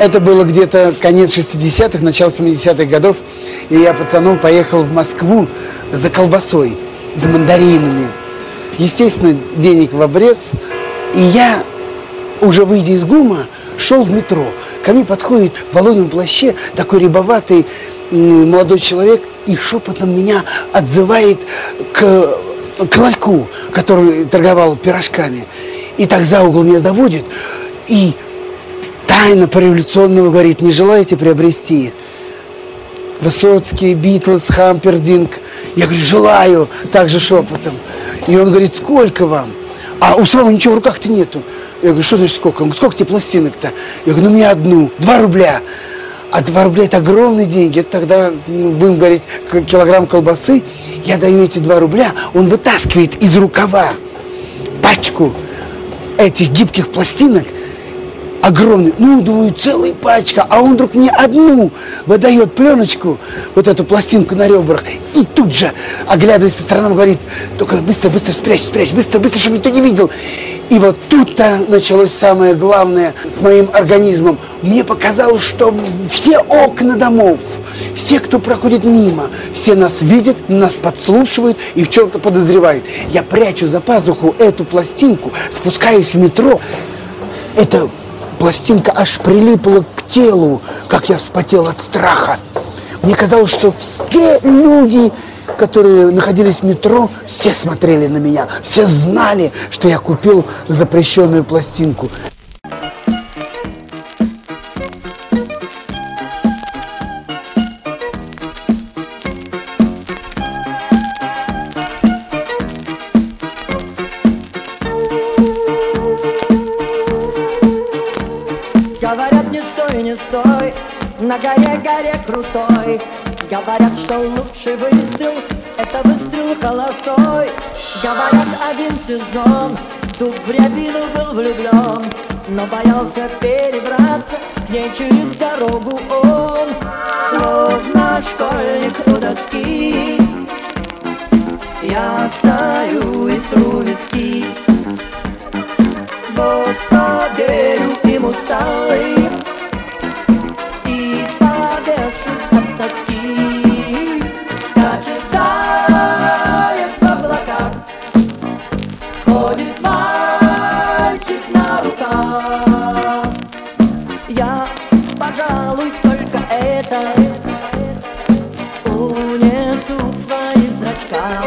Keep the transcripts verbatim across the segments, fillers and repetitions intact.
Это было где-то конец шестидесятых, начало семидесятых годов. И я пацаном поехал в Москву за колбасой, за мандаринами. Естественно, денег в обрез. И я, уже выйдя из ГУМа, шел в метро. Ко мне подходит в воловьем плаще такой рябоватый молодой человек и шепотом меня отзывает к, к ларьку, который торговал пирожками. И так за угол меня заводит и тайно по-революционному говорит: не желаете приобрести Высоцкий, Битлз, Хампердинг? Я говорю: желаю, также шепотом. И он говорит: сколько вам? А у самого ничего в руках-то нету. Я говорю: что значит сколько? Он говорит: сколько тебе пластинок-то? Я говорю: ну мне одну, два рубля. А два рубля это огромные деньги. Это тогда, ну, будем говорить, килограмм колбасы. Я даю эти два рубля, он вытаскивает из рукава пачку этих гибких пластинок, огромный, ну, думаю, целая пачка, а он вдруг мне одну выдает пленочку, вот эту пластинку на ребрах, и тут же, оглядываясь по сторонам, говорит: только быстро, быстро спрячь, спрячь, быстро, быстро, чтобы никто не видел. И вот тут-то началось самое главное с моим организмом. Мне показалось, что все окна домов, все, кто проходит мимо, все нас видят, нас подслушивают и в чем-то подозревают. Я прячу за пазуху эту пластинку, спускаюсь в метро. Эта пластинка аж прилипла к телу, как я вспотел от страха. Мне казалось, что все люди, которые находились в метро, все смотрели на меня, все знали, что я купил запрещенную пластинку. Говорят, не стой, не стой, на горе, горе крутой. Говорят, что лучший выстрел — это выстрел холостой. Говорят, один сезон дуб в рябину был влюблен, но боялся перебраться к ней через дорогу он. Словно школьник у доски, я стою и тру виски. Вот поверю им усталый и повешусь от тоски. Скачет заяц в облаках, ходит мальчик на руках. Я, пожалуй, только это унесу в своих зрачках.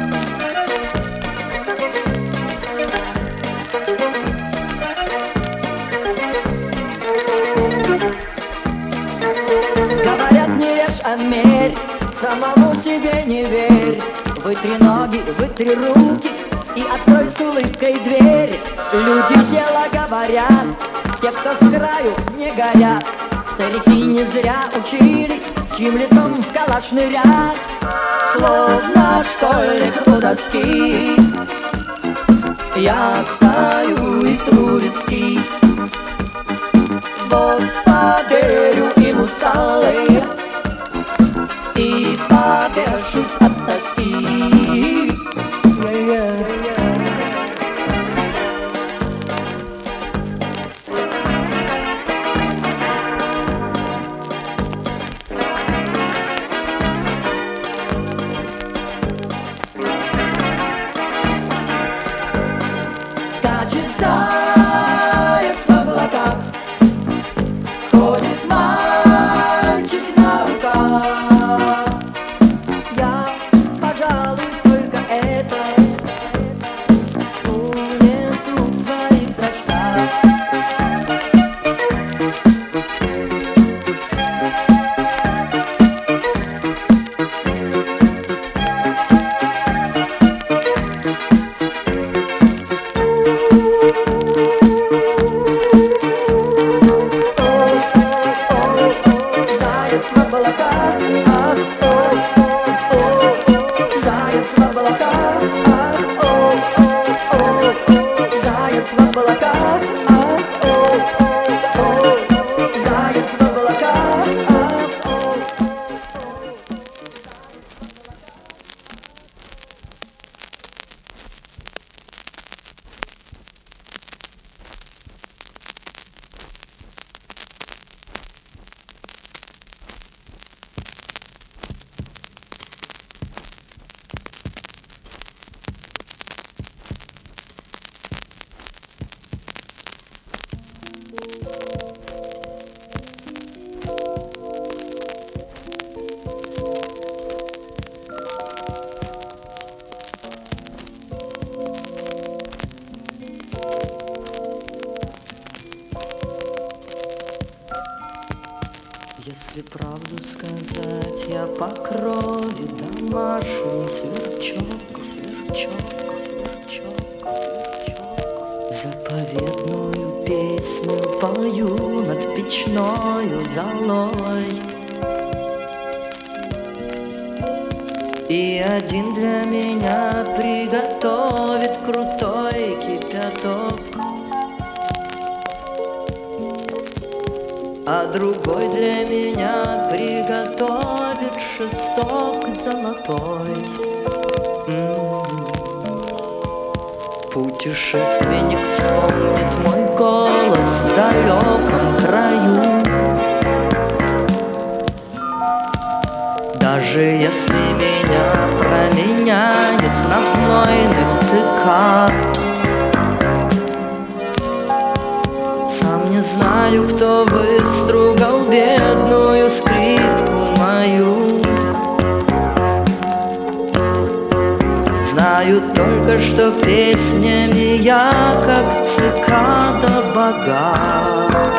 Мерь, самому себе не верь. Вытри ноги, вытри руки и открой с улыбкой дверь. Люди дело говорят, те, кто с краю не горят. Старики не зря учили, с чьим лицом в калаш нырять. Словно школьник у доски, я стою и тру виски. Вот поверю им усталые и повешусь от тоски. Скачет заяц в облаках, ходит мальчик на руках. Я, пожалуй, только это унесу в своих зрачках. Заяц в облаках, ах, ой, ой, ой. Заяц в облаках, ах, ой, ой, ой. Заяц в облаках, ах, ой, ой, ой. Заяц в облаках, ах, ой. Если правду сказать, я по крови домашний сверчок, сверчок, сверчок, сверчок. Заповедную песню пою над печною золой. И один для меня приготовит крутой кипяток, а другой для меня приготовит шесток золотой. М-м-м. Путешественник вспомнит мой голос в далеком краю. Даже если меня променяет на знойных цикад, сам не знаю, кто выстругал бедную скрипку мою. Знаю только, что песнями я, как цикада, богат.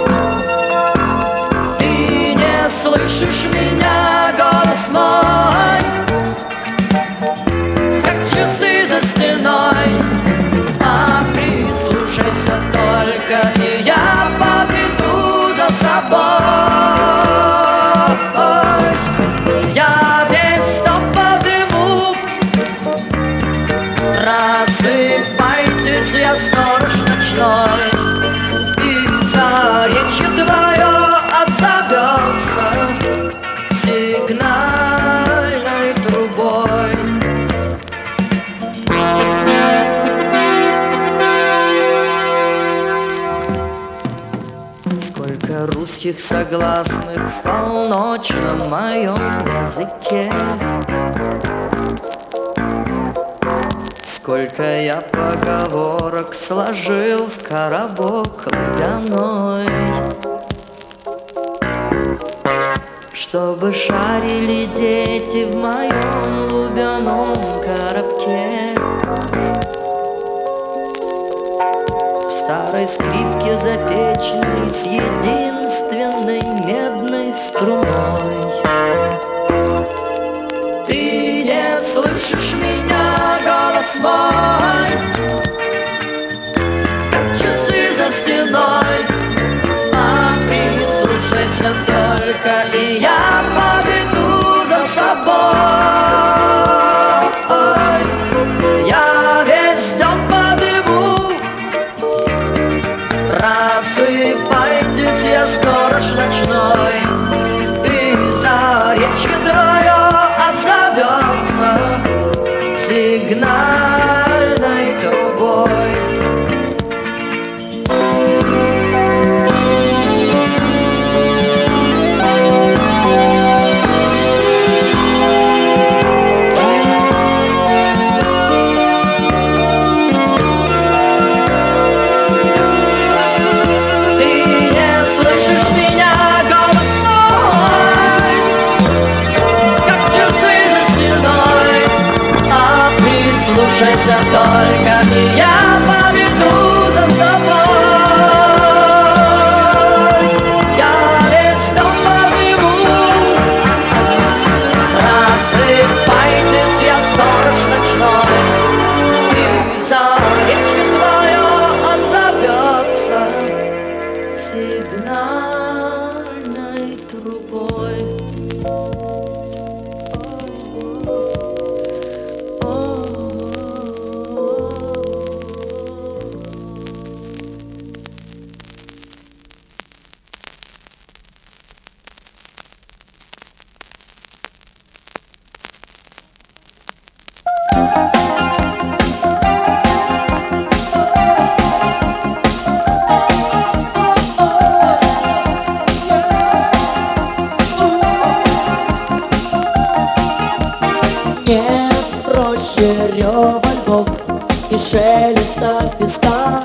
Ты не слышишь меня, голос мой, как часы за стеной, а прислушайся только, и я поведу за собой. Я весь топ подыму, рассыпайтесь, я сторож ночной, и заречье твое отзовется сигнальной трубой. Сколько русских согласных в полночном моем языке, сколько я поговорок сложил в коробок ледяной, чтобы шарили дети в моем лубяном коробке. В старой скрипке запеченной с единственной медной струной. Ты не слышишь меня, голос мой, как часы за стеной, а прислушайся только, и я поведу за собой. Я весь дом подыму, рассыпайтесь, я сторож ночной, и заречье твое отзовется сигнальной трубой. Слушайся только, и я поведу за собой. Я весь дом подыму, рассыпайтесь, я сторож ночной, и заречье твое отзовется сигнальной трубой. Рева льдов и шелеста песка.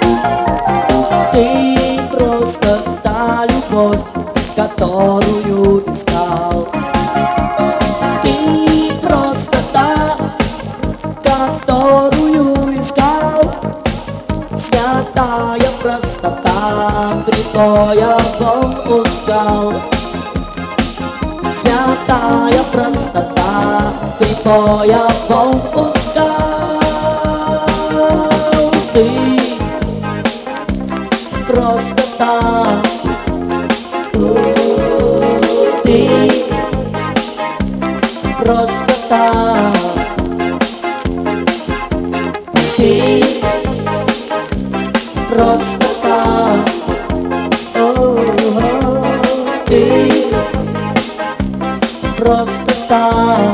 Ты просто та любовь, которую искал. Ты просто та, которую искал. Святая простота, притоя Бог ускал. простая простота, припоя волк пускал. Ты простота, ты простота, ты простота, ты простота.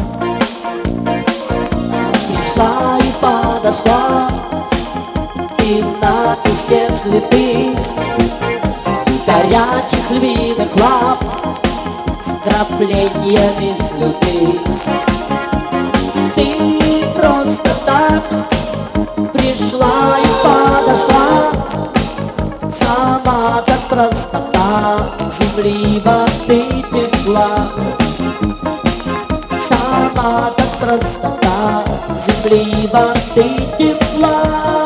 Пришла и подошла, и на песке следы горячих львиных лап с краплениями слюды. Ты просто так пришла и подошла, сама как простота земли, воды, тепла. Сама как простота земли, воды, тепла.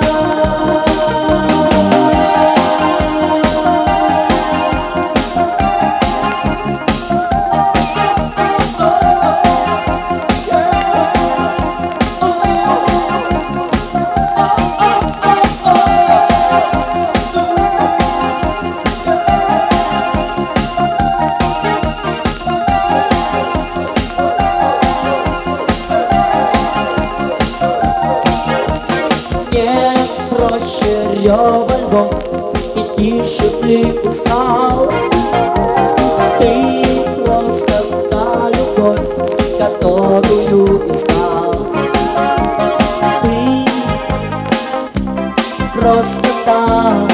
Рева львов и тише плиты скал. Ты просто та любовь, которую искал. Ты просто та,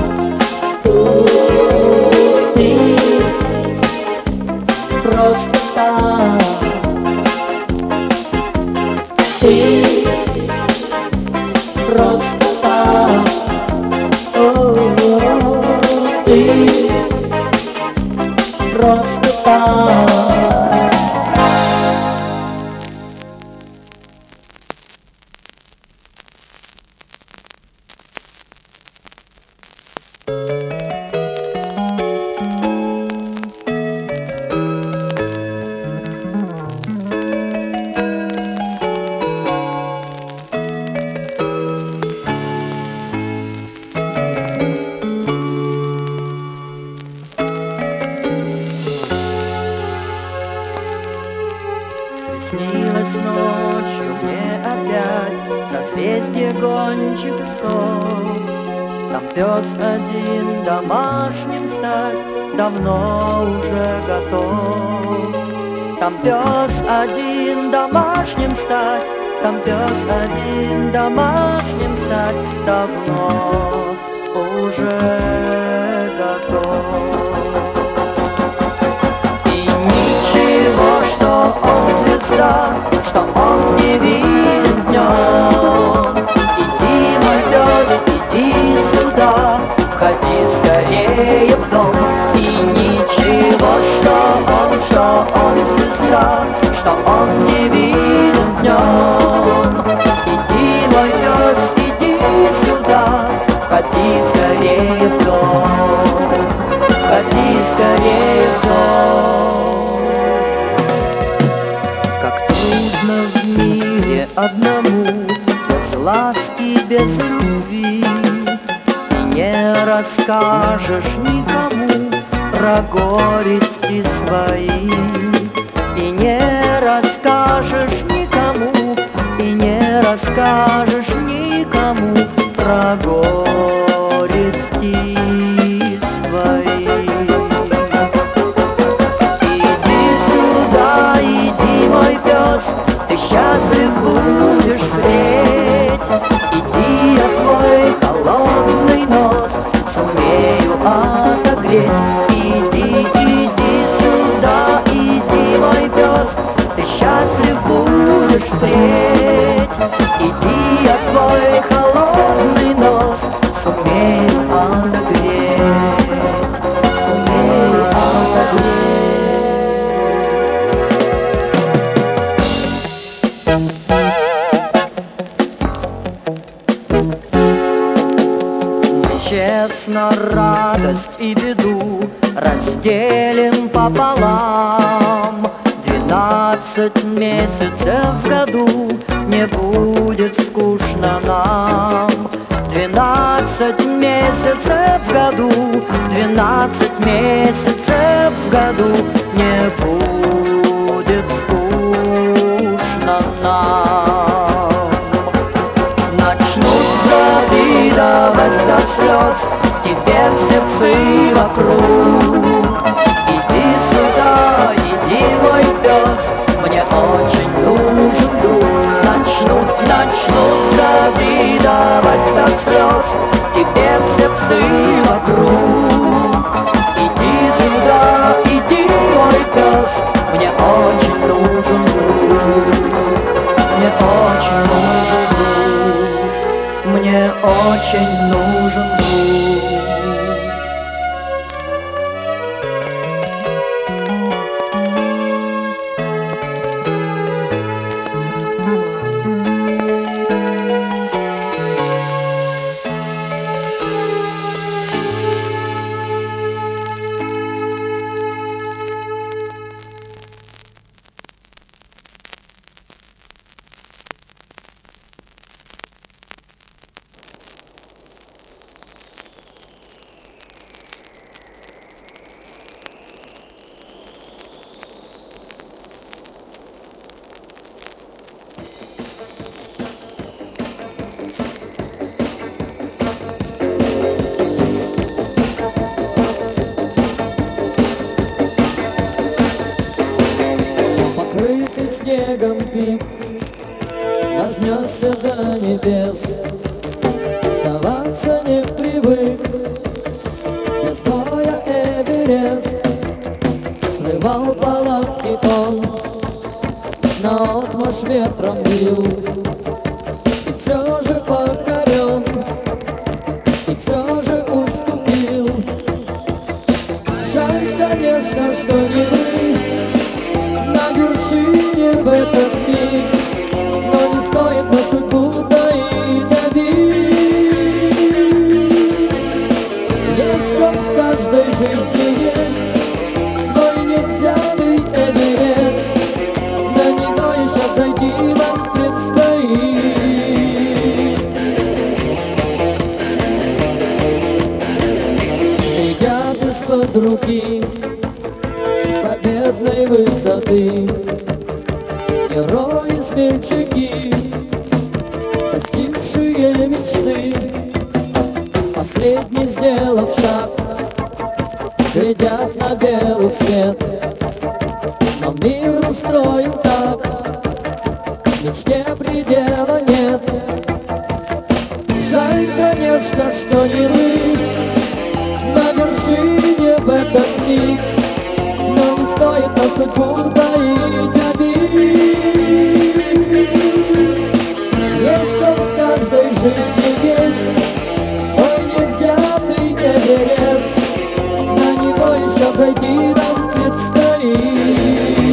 ты просто та, ты просто та. Ты просто так. Снилось ночью мне опять созвездие гончих псов. Там пес один домашним стать давно уже готов. Там пес один домашним стать, там пес один домашним стать давно уже готов. Что он не виден в нем. Иди, мой пес, иди сюда, входи скорее в дом. И ничего, что он, что он звезда, что он не виден в нем. Иди, мой пес, иди сюда, входи скорее в дом, входи скорее в дом. В мире одному, без ласки, без любви, и не расскажешь никому про горести свои, и не расскажешь никому, и не расскажешь никому про горести свои. Иди сюда, иди, мой пес, ты счастлив будешь впредь. Иди, я твой холодный нос сумею отогреть. Иди, иди сюда, иди, мой пес, ты счастлив будешь впредь. Иди, я твой холодный нос сумею отогреть, сумею отогреть. Честно радость и беду разделим пополам. Двенадцать месяцев в году, не будет скучно нам. Двенадцать месяцев в году, двенадцать месяцев в году, не будет скучно нам. Начнут завидовать до слез тебе все псы вокруг. Иди сюда, иди, мой пес, мне очень нужен друг. Начнут, начнут завидовать до слез тебе все псы вокруг. Иди сюда, иди, мой пес, мне очень нужен друг. Мне очень нужен друг. Мне очень нужен друг. Покрытый снегом пик вознесся до небес. Сдаваться не привык, без боя Эверест. Срывал палатки он, наотмашь ветром бил. И все же покорен, и все же уступил. Жаль, конечно, что не вы на вершине в этот миг, но не стоит на судьбу таить обид. Есть он в каждой жизни, есть свой невзятый Эверест. На него еще зайти нам предстоит. Глядят из-под руки с победной высоты герои-смельчаки, достигшие мечты. Последний сделав шаг, глядят на белый свет. Но мир устроен так, мечте предела нет. Жаль, конечно, что не вы на вершине в этот миг, но не стоит на судьбу таить обид. Есть он в каждой жизни, есть свой невзятый Эверест. На него еще зайти нам предстоит.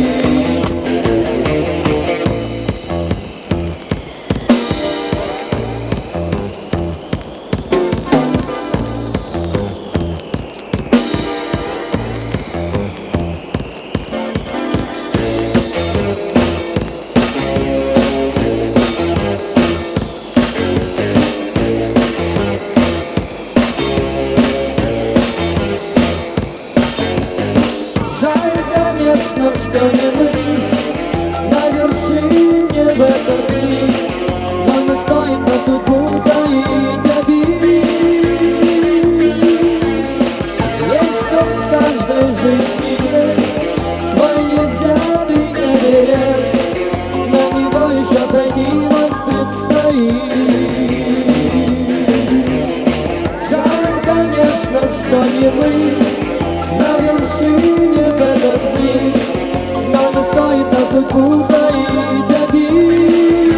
Жаль, конечно, что не мы на вершине в этот миг, но не стоит на судьбу таить обид. Есть он в каждой жизни, есть свой невзятый Эверест. На него еще зайти нам предстоит. Жаль, конечно, что не мы на вершине в этот миг, но не стоит на судьбу таить обид.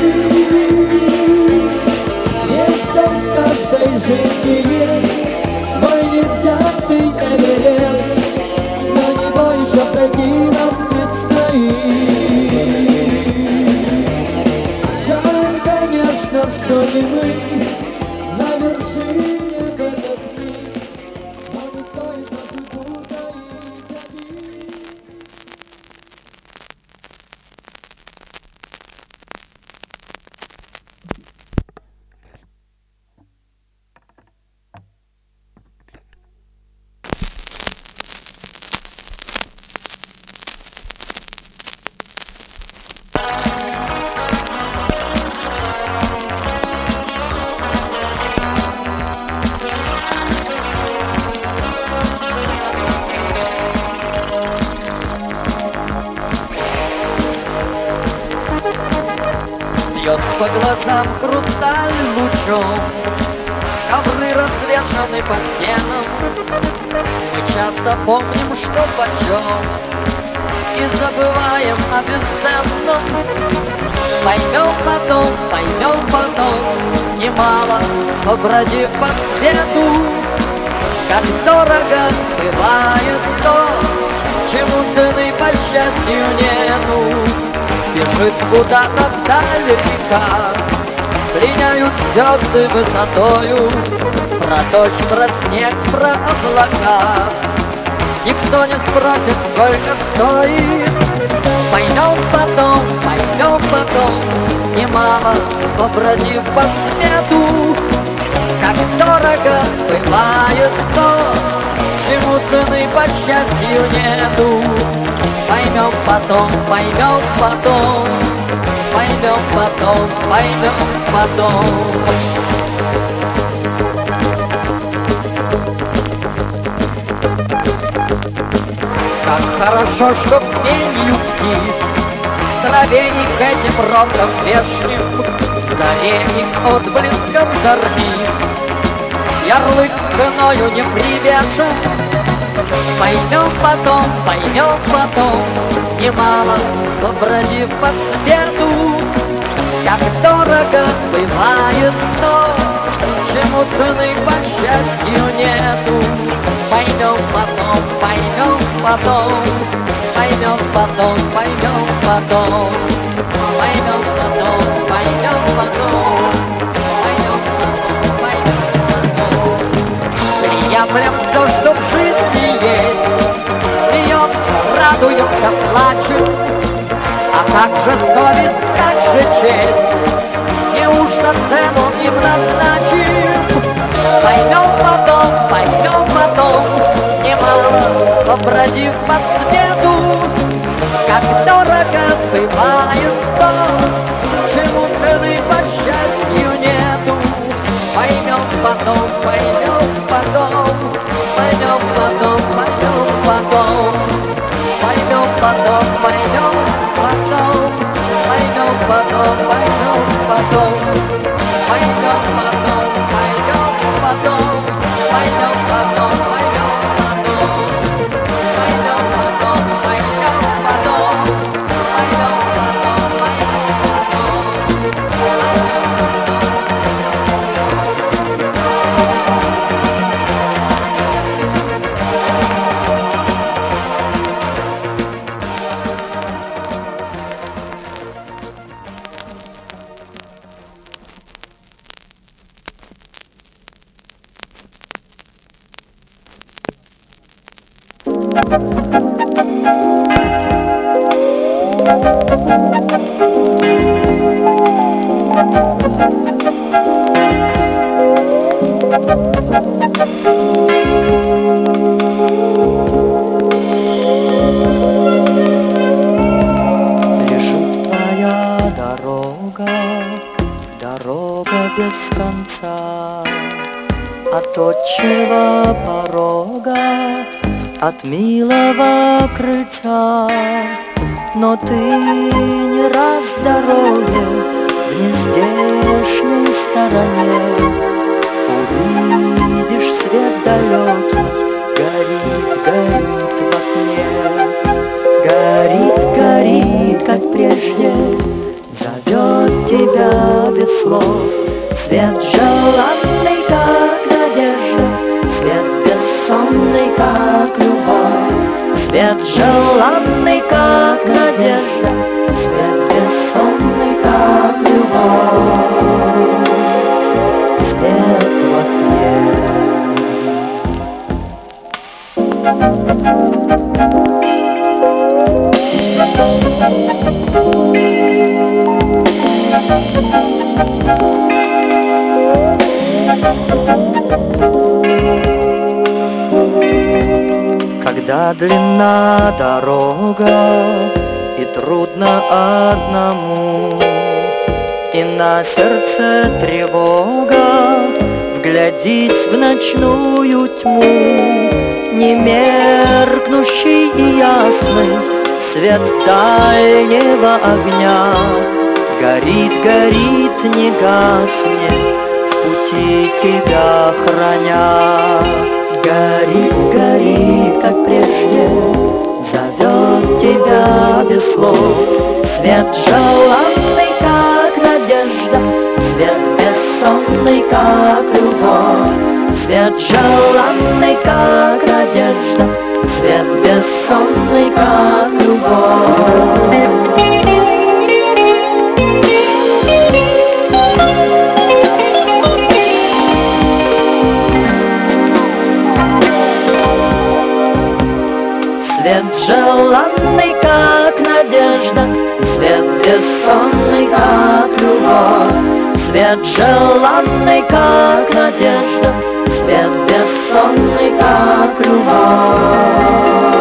Есть он в каждой жизни, есть свой невзятый Эверест. На него еще зайти нам предстоит. Жаль, конечно, что не мы на вершине в этот миг, но не стоит на судьбу таить обид. по глазам хрусталь лучом, ковры развешаны по стенам. Мы часто помним, что почем, и забываем о бесценном. Поймем потом, поймем потом, немало побродив по свету, как дорого бывает то, чему цены по счастью нету. Бежит куда-то вдаль река, пленяют звезды высотою, про дождь, про снег, про облака. Никто не спросит, сколько стоит. Поймем потом, поймем потом, немало побродив по свету, как дорого бывает то, чему цены по счастью нету. Поймем потом, поймем потом, поймем потом, поймем потом. Как хорошо, что пенью птиц, траве их этим росом вешним, заре их отблеском зорниц, ярлык с ценою не привешен. Поймем потом, поймем потом, немало побродив по свету, как дорого бывает то, чему цены по счастью нету. Поймем потом, поймем потом, поймем потом, поймем потом, поймем потом, поймем потом, поймем потом, поймем потом. Приемлем все, что в жизни есть, смеемся, радуемся, плачем. А как же совесть, как же честь, неужто цену им назначим? Поймем потом, поймем потом, немало побродив по свету, как дорого бывает то, чему цены по счастью нету. Поймем потом, поймем потом, поймем потом, поймем потом, поймем потом, поймем потом, поймем потом, поймем потом, поймем потом, поймем потом, поймем потом, поймем потом, поймем потом, поймем потом, поймем потом, поймем Лежит твоя дорога, дорога без конца, от отчего порога, от милого крыльца. Но ты не раз в дороге в нездешней стороне увидишь свет далекий, горит, горит в окне. Горит, горит, как прежде, зовет тебя без слов. Свет желанный, как надежда, свет бессонный, как любовь. Свет желанный, как надежда, свет бессонный, как любовь. Свет в окне. Когда длинна дорога и трудно одному, и на сердце тревога, вглядись в ночную тьму. Не меркнущий и ясный свет дальнего огня Горит, горит, не гаснет, в пути тебя храня. Горит, горит, как прежде, зовет тебя без слов. Свет желанный, как надежда, свет бессонный, как любовь. Свет желанный, как надежда, свет бессонный, как любовь. Свет желанный, как надежда, свет бессонный, как любовь. Свет желанный, как надежда, свет бессонный, как любовь.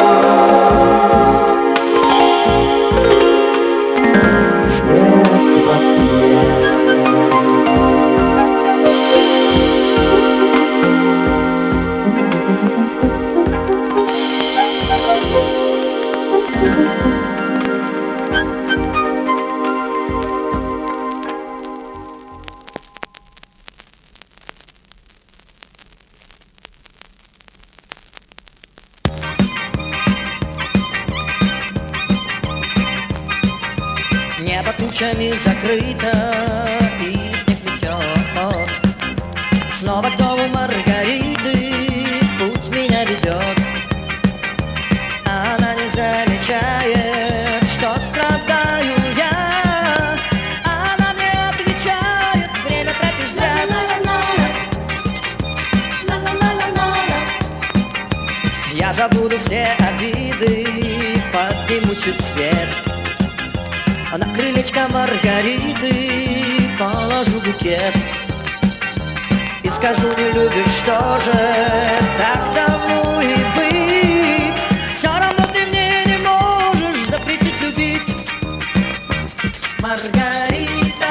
Свет в окне. Небо тучами закрыто, и снег метет. Снова к дому Маргариты путь меня ведет. Она не замечает, что страдаю я. Она мне отвечает, время тратишь зря. Я забуду все обиды, подниму чуть свет. На крылечко Маргариты положу букет и скажу: не любишь, что же, так тому и быть. Все равно ты мне не можешь запретить любить. Маргарита,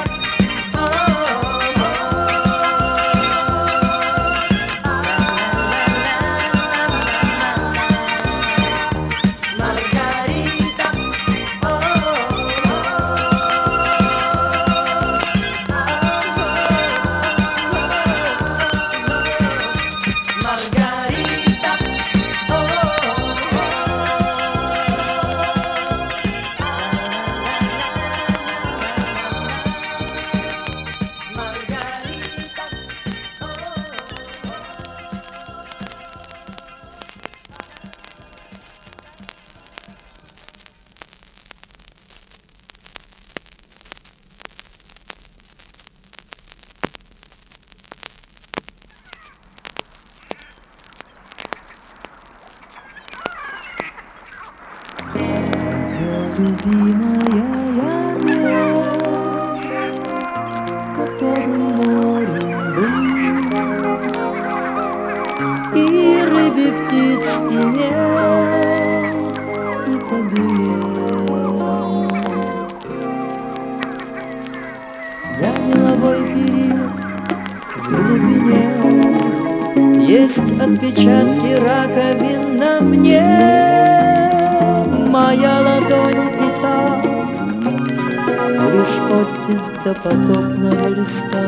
любимая, я нет, который морем был, и рыбе птиц и нет, и побелел. Я меловой период в глубине, есть отпечатки раковин на мне. Моя ладонь и та, лишь оттиск допотопного листа.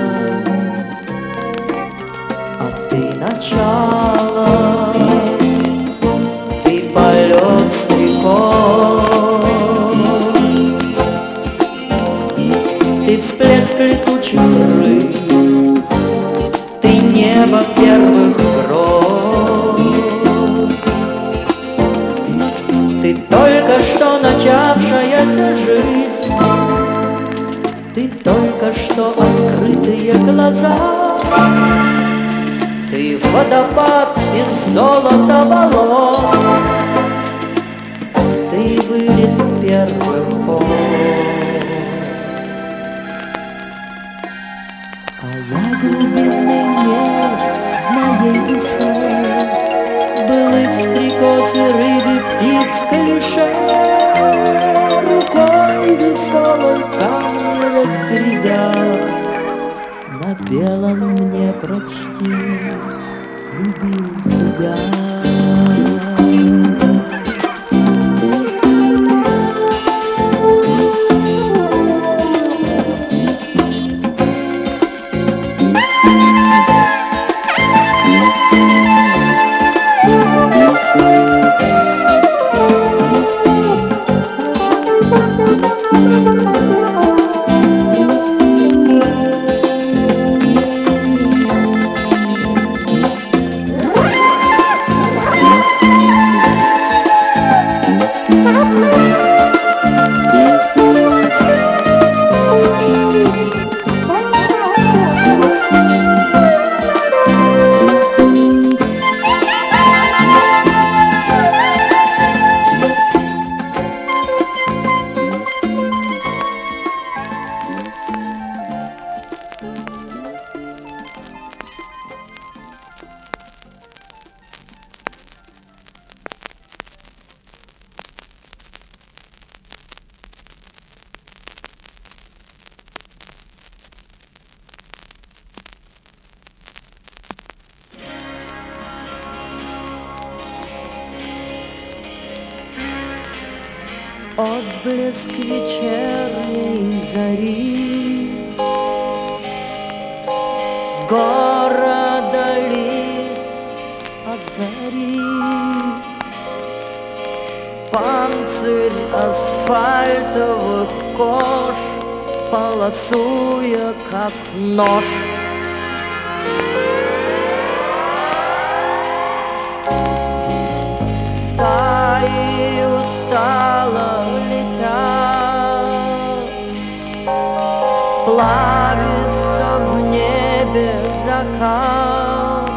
А ты начало, ты полет стрекоз, ты всплеск летучих рыб, ты небо первых гроз. Ты только что начавшаяся жизнь, ты только что открытые глаза, ты водопад из золота волос, ты вылет первых поз. А я глубинный мир в моей душе, былых стрекоз и рыбы, птиц, клише. Рукой веселой камни раскребя, на белом мне прочти: любил тебя. отблеск вечерней зари, города ли озари, панцирь асфальтовых кож, полосуя как нож. Стаи устало летят, плавится в небе закат,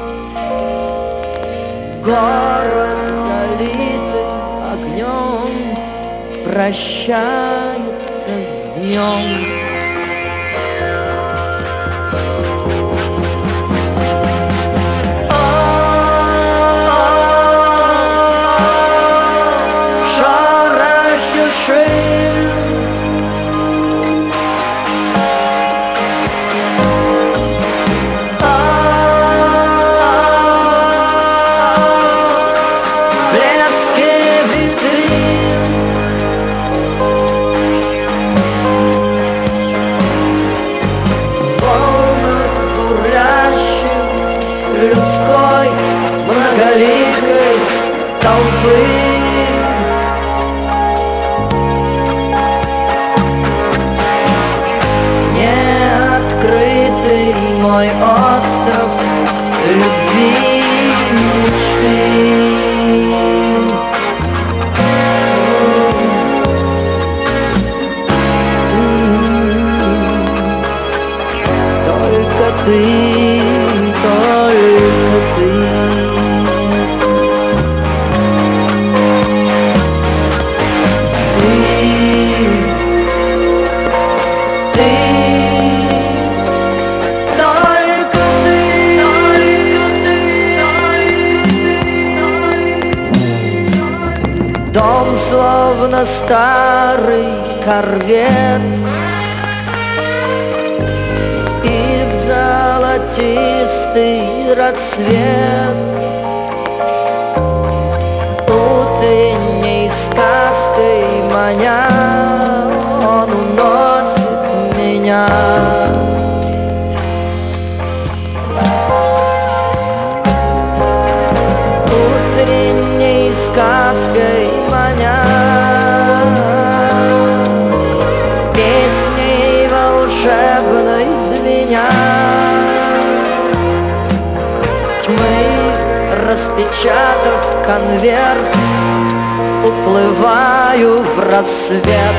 город залитый огнем прощается с днем. Людской многоликой толпы неоткрытый мой остров любви мечты. Только ты, только ты. Дом словно старый корвет, и в золотистый рассвет утренней сказкой маня он уносит меня. Утренней сказкой маня, песней волшебной звеня, тьмы распечатав конверт, уплываю в рассвет.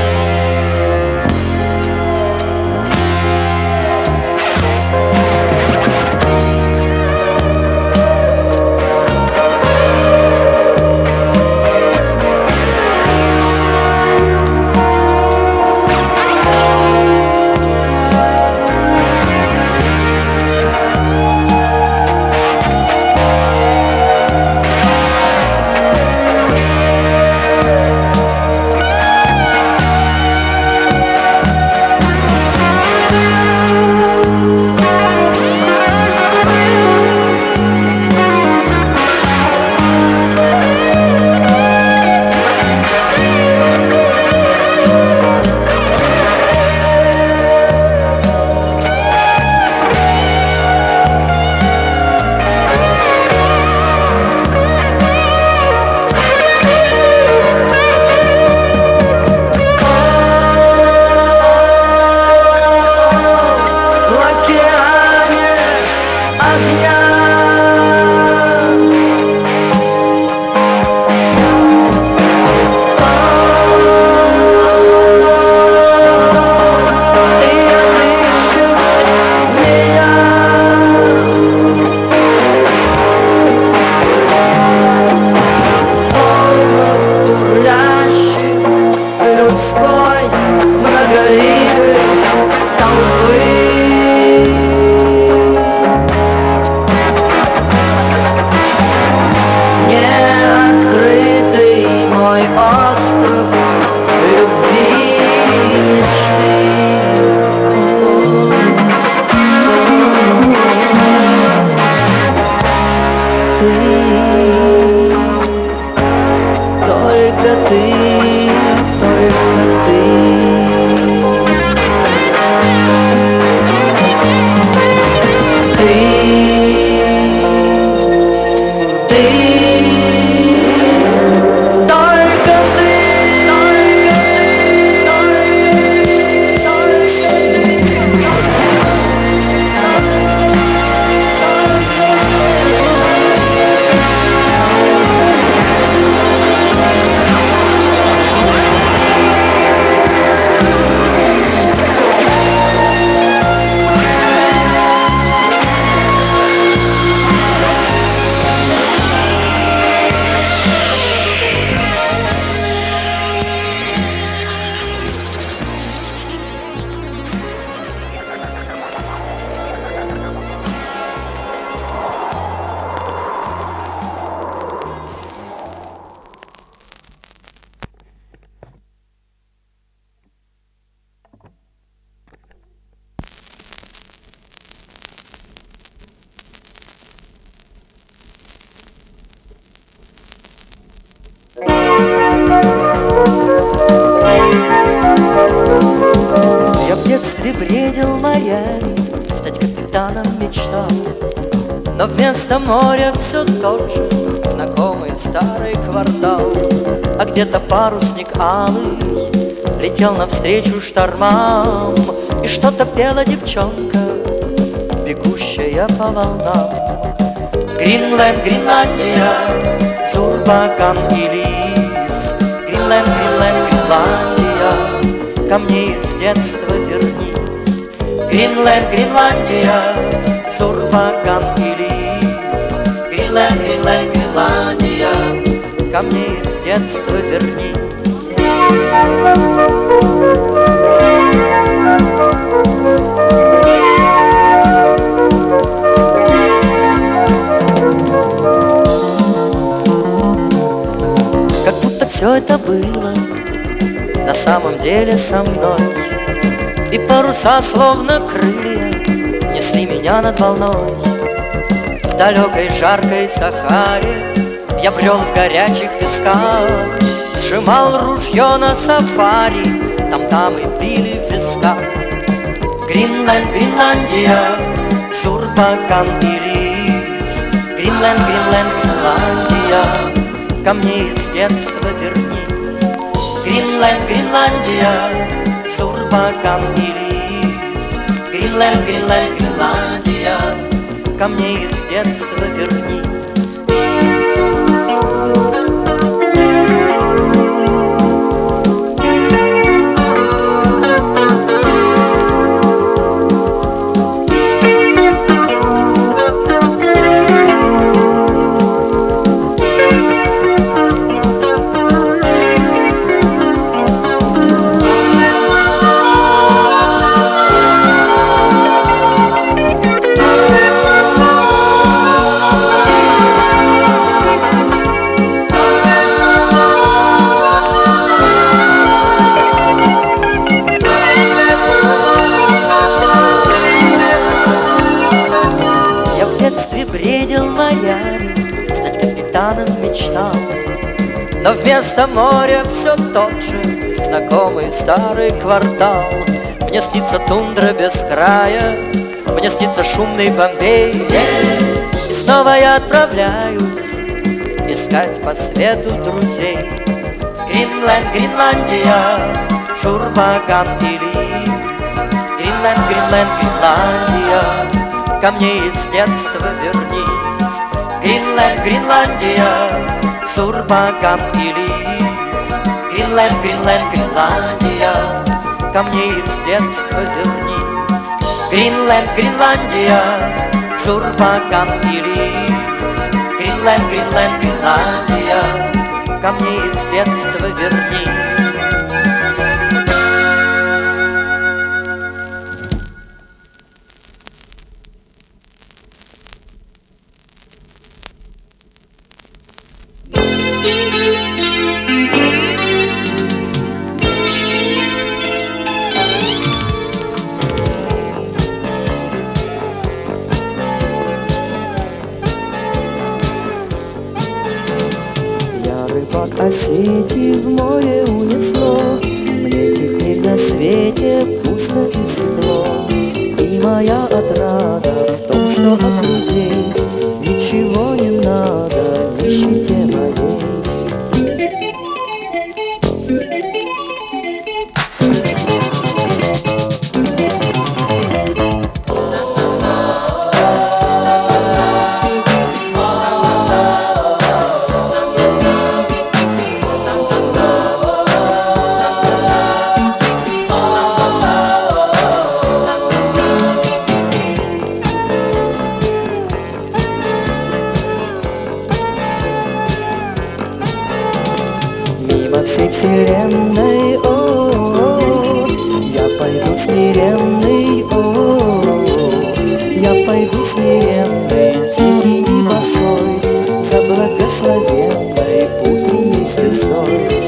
Только ты, детстве бредил морями, стать капитаном мечтал. Но вместо моря все тот же знакомый старый квартал. А где-то парусник алый летел навстречу штормам, и что-то пела девчонка, бегущая по волнам. Гринленд, Гренландия, Зурбаган и Лис. Гринленд, Гринленд, Гренландия, ко мне из детства вернись. Гринленд, Гренландия, Зурбаган и Лис. Гринленд, Гринленд, Гренландия, ко мне из детства вернись. Как будто все это было на самом деле со мной, и паруса, словно крылья, несли меня над волной. В далекой жаркой Сахаре я брел в горячих песках, сжимал ружье на сафари, там-там и били в висках. Гринленд, Гренландия, Зурбаган и Лис. Гринленд, Гренленд, Гренландия, ко мне из детства вернись. Гринленд, Гренландия, Зурбаган и Лис. Гринленд, Гренленд, Гренландия, ко мне из детства вернись. Но вместо моря все тот же знакомый старый квартал. Мне снится тундра без края, мне снится шумный Бомбей. И снова я отправляюсь искать по свету друзей. Гринленд, Гренландия, Зурбаган и Лис. Гринленд, Гренленд, Гренландия, ко мне из детства вернись. Гринленд, Гренландия, Зурбаган и Лис. Гринленд, Гренленд, Гренландия, ко мне из детства вернись. Гринленд, Гренландия, Зурбаган и Лис. Гринленд, Гренленд, Гренландия, ко мне из детства вернись. А сети в море унесло, мне теперь на свете пусто и светло. И моя отрада в том, что от людей ничего не надо нищете моей. Вселенной, о, я пойду смиренный, о, я пойду смиренный, тихий и босой, за благословенной утренней звездой.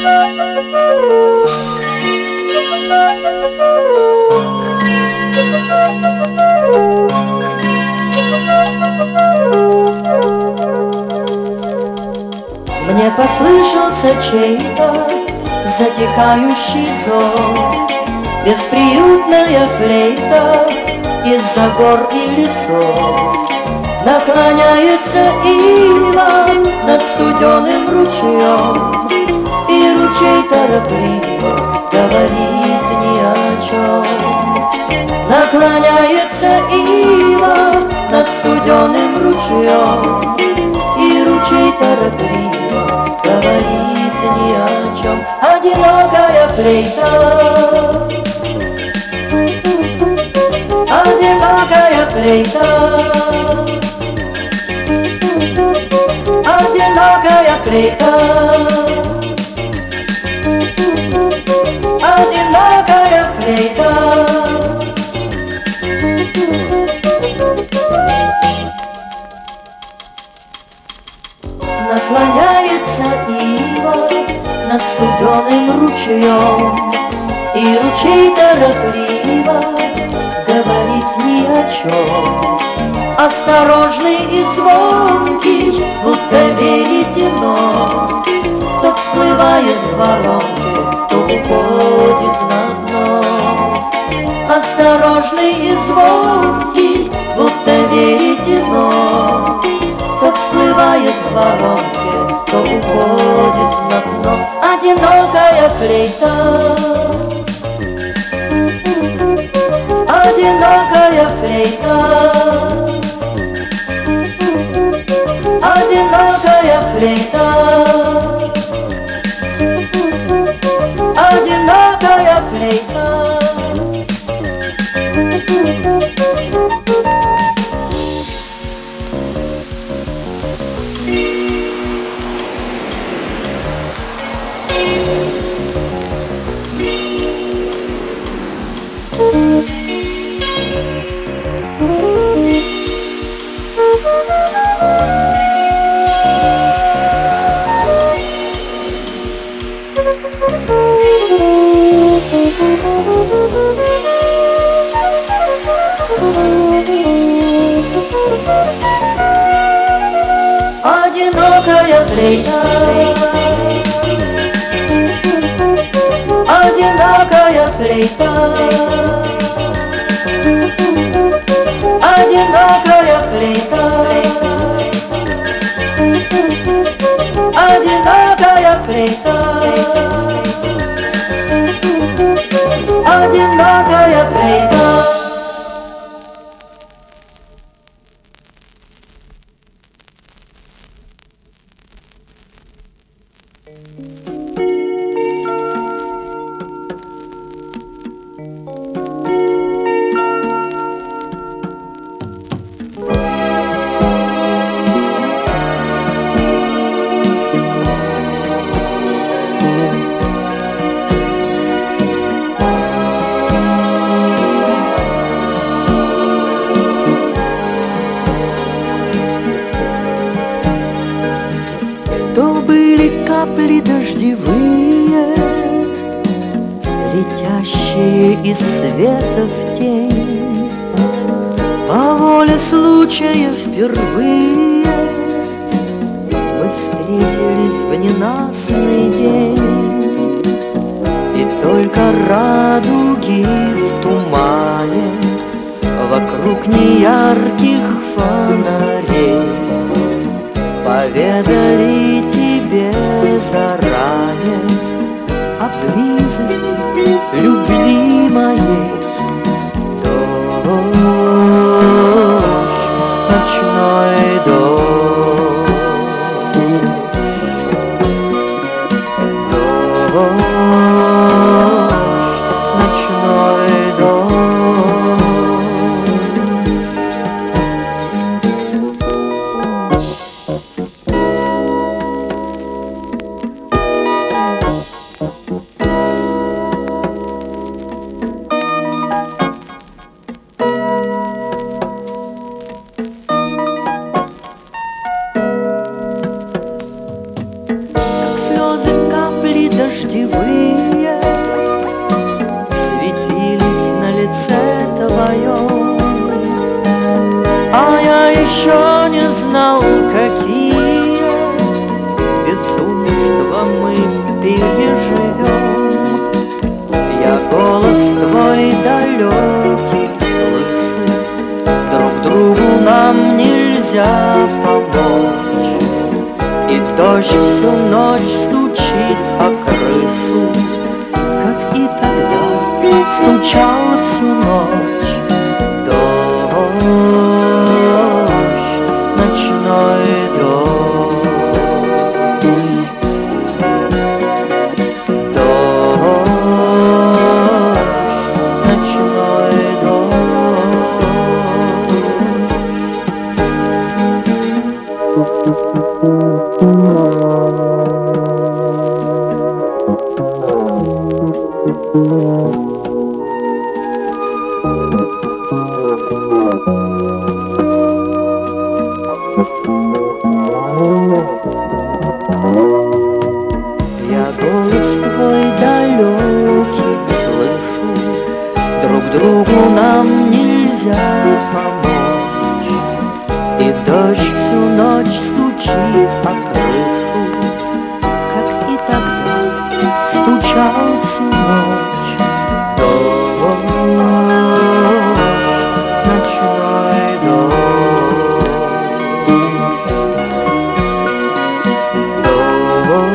Мне послышался чей-то затихающий зов, бесприютная флейта из-за гор и лесов. Наклоняется ива над студеным ручьем, и ручей торопливо говорит ни о чем. Наклоняется ива над студеным ручьем, и ручей торопливо говорит ни о чем. Одинокая флейта, одинокая флейта, одинокая флейта, одинокая флейта. Наклоняется ива над студеным ручьем, и ручей торопливо говорит ни о чем. Осторожный и звонкий, будто веретено, то всплывает в воронке, то уходит на дно. Осторожный и звонкий, будто веретено, то всплывает в воронке, то уходит на дно. Одинокая флейта, одинокая флейта, одинокая флейта, одинокая флейта. Одинокая флейта, одинокая флейта, одинокая флейта, одинокая флейта, одинокая флейта. То были капли дождевые, летящие из света в тень. По воле случая впервые мы встретились в ненастный день. И только радуги в тумане, вокруг неярких фонарей, поведали тебе заранее о близости любви моей. Дождь, ночной дождь, дождь, ночной дождь. дождевые светились на лице твоем, а я еще не знал, какие безумства мы переживем. Я голос твой далекий слышу, друг другу нам нельзя помочь, и дождь всю ночь стучит о крышу, как и тогда стучал всю ночь дождь, ночной дождь, дождь, ночной дождь. Я голос твой далекий слышу, друг другу нам нельзя помочь, и дождь всю ночь стучит о крышу, как и тогда стучал всю ночь дождь, ночной дождь, дождь,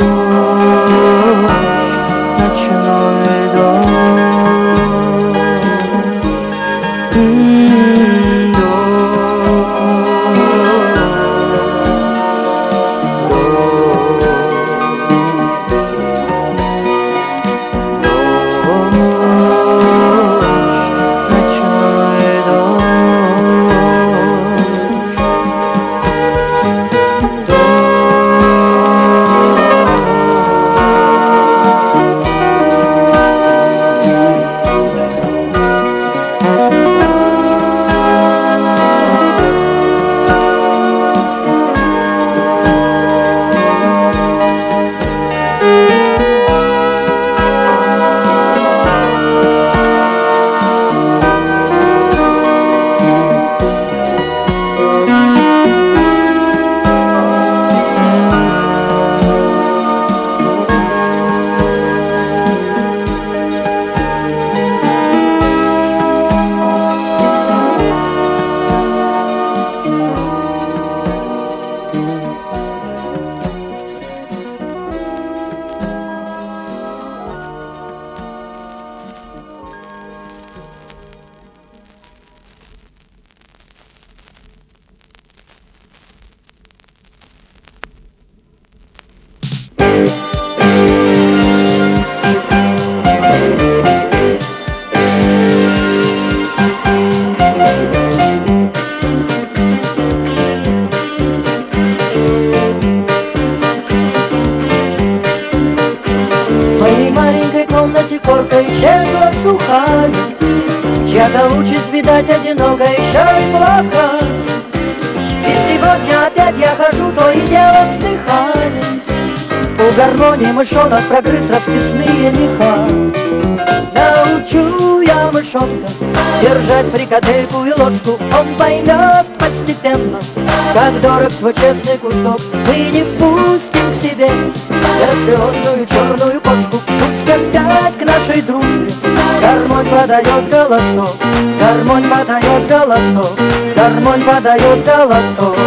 ночной дождь, м, корка исчезла сухая, чья-то участь, видать, одинока еще и плоха. И сегодня опять я хожу, то и дело вздыхаю. У гармонии мышонок прогрыз расписные меха. Научу я мышонка держать фрикадельку и ложку, он поймет постепенно, как дорог свой честный кусок. Мы не пустим к себе грациозную черную кошку, пусть опять к нашей дружбе гармонь подает голосок, гармонь подает голосок, гармонь подает голосок.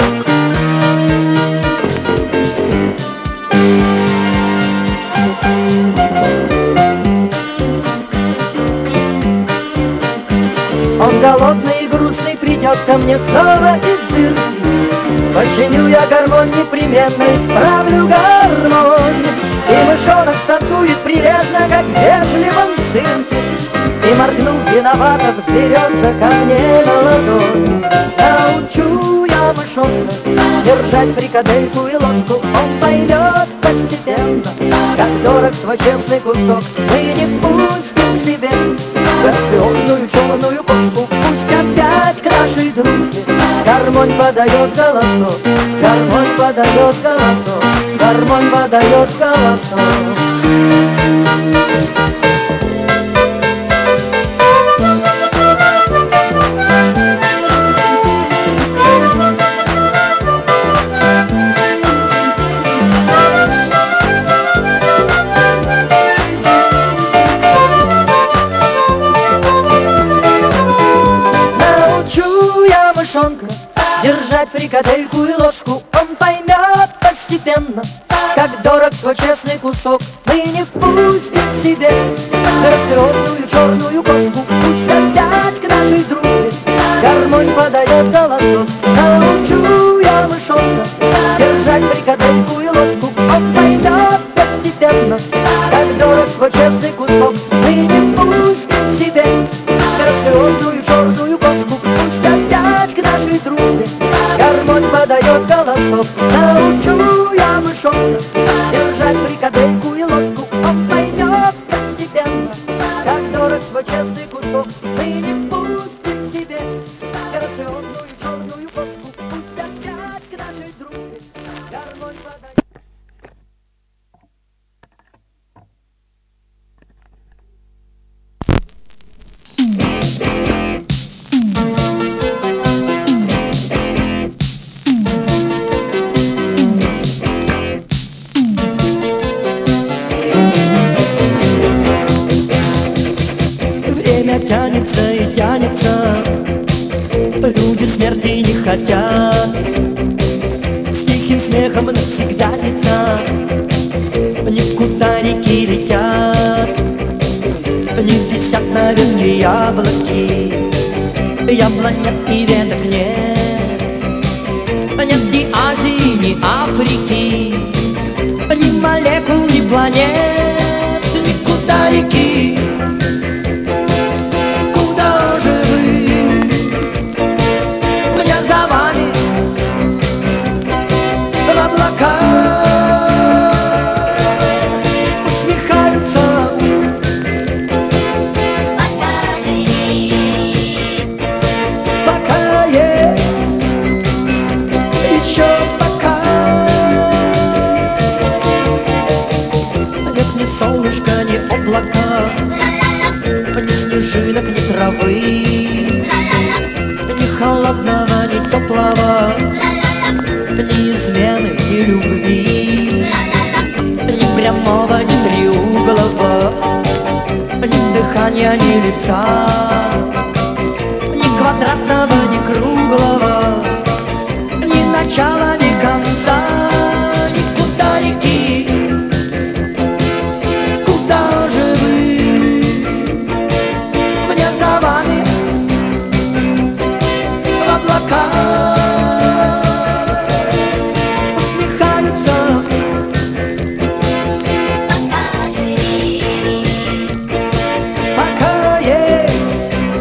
Он голодный и грустный придет ко мне снова из дырки. Починю я гармонь непременно, исправлю гармонь. И мышонок станцует прилежно, как в вежливом цирке. И моргнув виновато, взберется ко мне на ладонь. Научу я мышонка держать фрикадельку и ложку, он поймет постепенно, как дорог свой честный кусок. Мы не пустим к себе грациозную черную кошку, пусть опять к нашей дружбе гармонь подает голосок, гармонь подает голосок, гармонь подает голосок. мы не пустим к себе грациозную черную кошку. Пусть опять к нашей дружбе гармонь подает голосок. Научу я мышонка держать фрикадельку и ложку. Он поймет постепенно, как дорог свой честный кусок. Мы не пустим к себе грациозную черную кошку. Пусть опять к нашей дружбе гармонь подает голосок. Научу я мышонка держать фрикадельку и ложку. Он поймет постепенно, как дорог свой честный кусок. Мы не пустим к себе грациозную черную кошку. Пусть опять к нашей дружбе гармонь подает. Время тянется и тянется, люди смерти не хотят. С тихим смехом навсегда лица никуда реки летят. Не висят на ветке яблоки, яблонят и веток нет. Нет ни Азии, ни Африки, ни молекул, ни планет. Никуда реки. Куда же вы? Мне за вами в облака усмехаются. Пока есть, еще пока. Нет ни солнышка, ни облака, ни снежинок, ни травы, ни холодного, ни теплого, ни измены, ни любви, ни прямого, ни треуглого, ни дыхания, ни лица, ни квадратного, ни круглого, ни начала, ни конца. Никуда реки. Куда же вы? Мне за вами в облака усмехаются. Пока есть,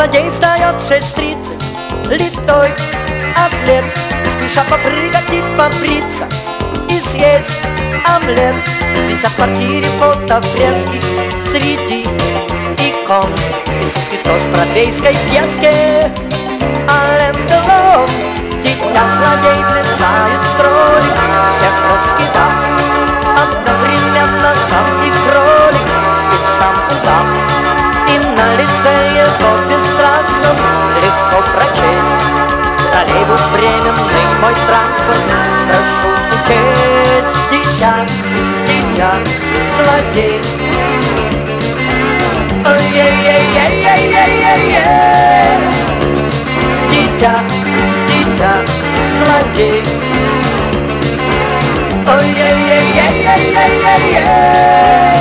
Злодей встает в шесть тридцать, литой атлет, спеша попрыгать и побриться и съесть омлет. Висят в квартире фотофрески среди икон Иисус Христос в бродвейской пьеске. Ален Делон, дитя злодей, плясает в роли, всех раскидав одновременно сам и кролик, и сам удав. И на лице его бесстрастном легко прочесть: троллейбус временный, мой транспорт, прошу учесть. Дитя, дитя, злодей. Ой-ей-ей-ей-ей-ей-ей-ей. Дитя, дитя, злодей. Ой-ей-ей-ей-ей-ей-ей-ей.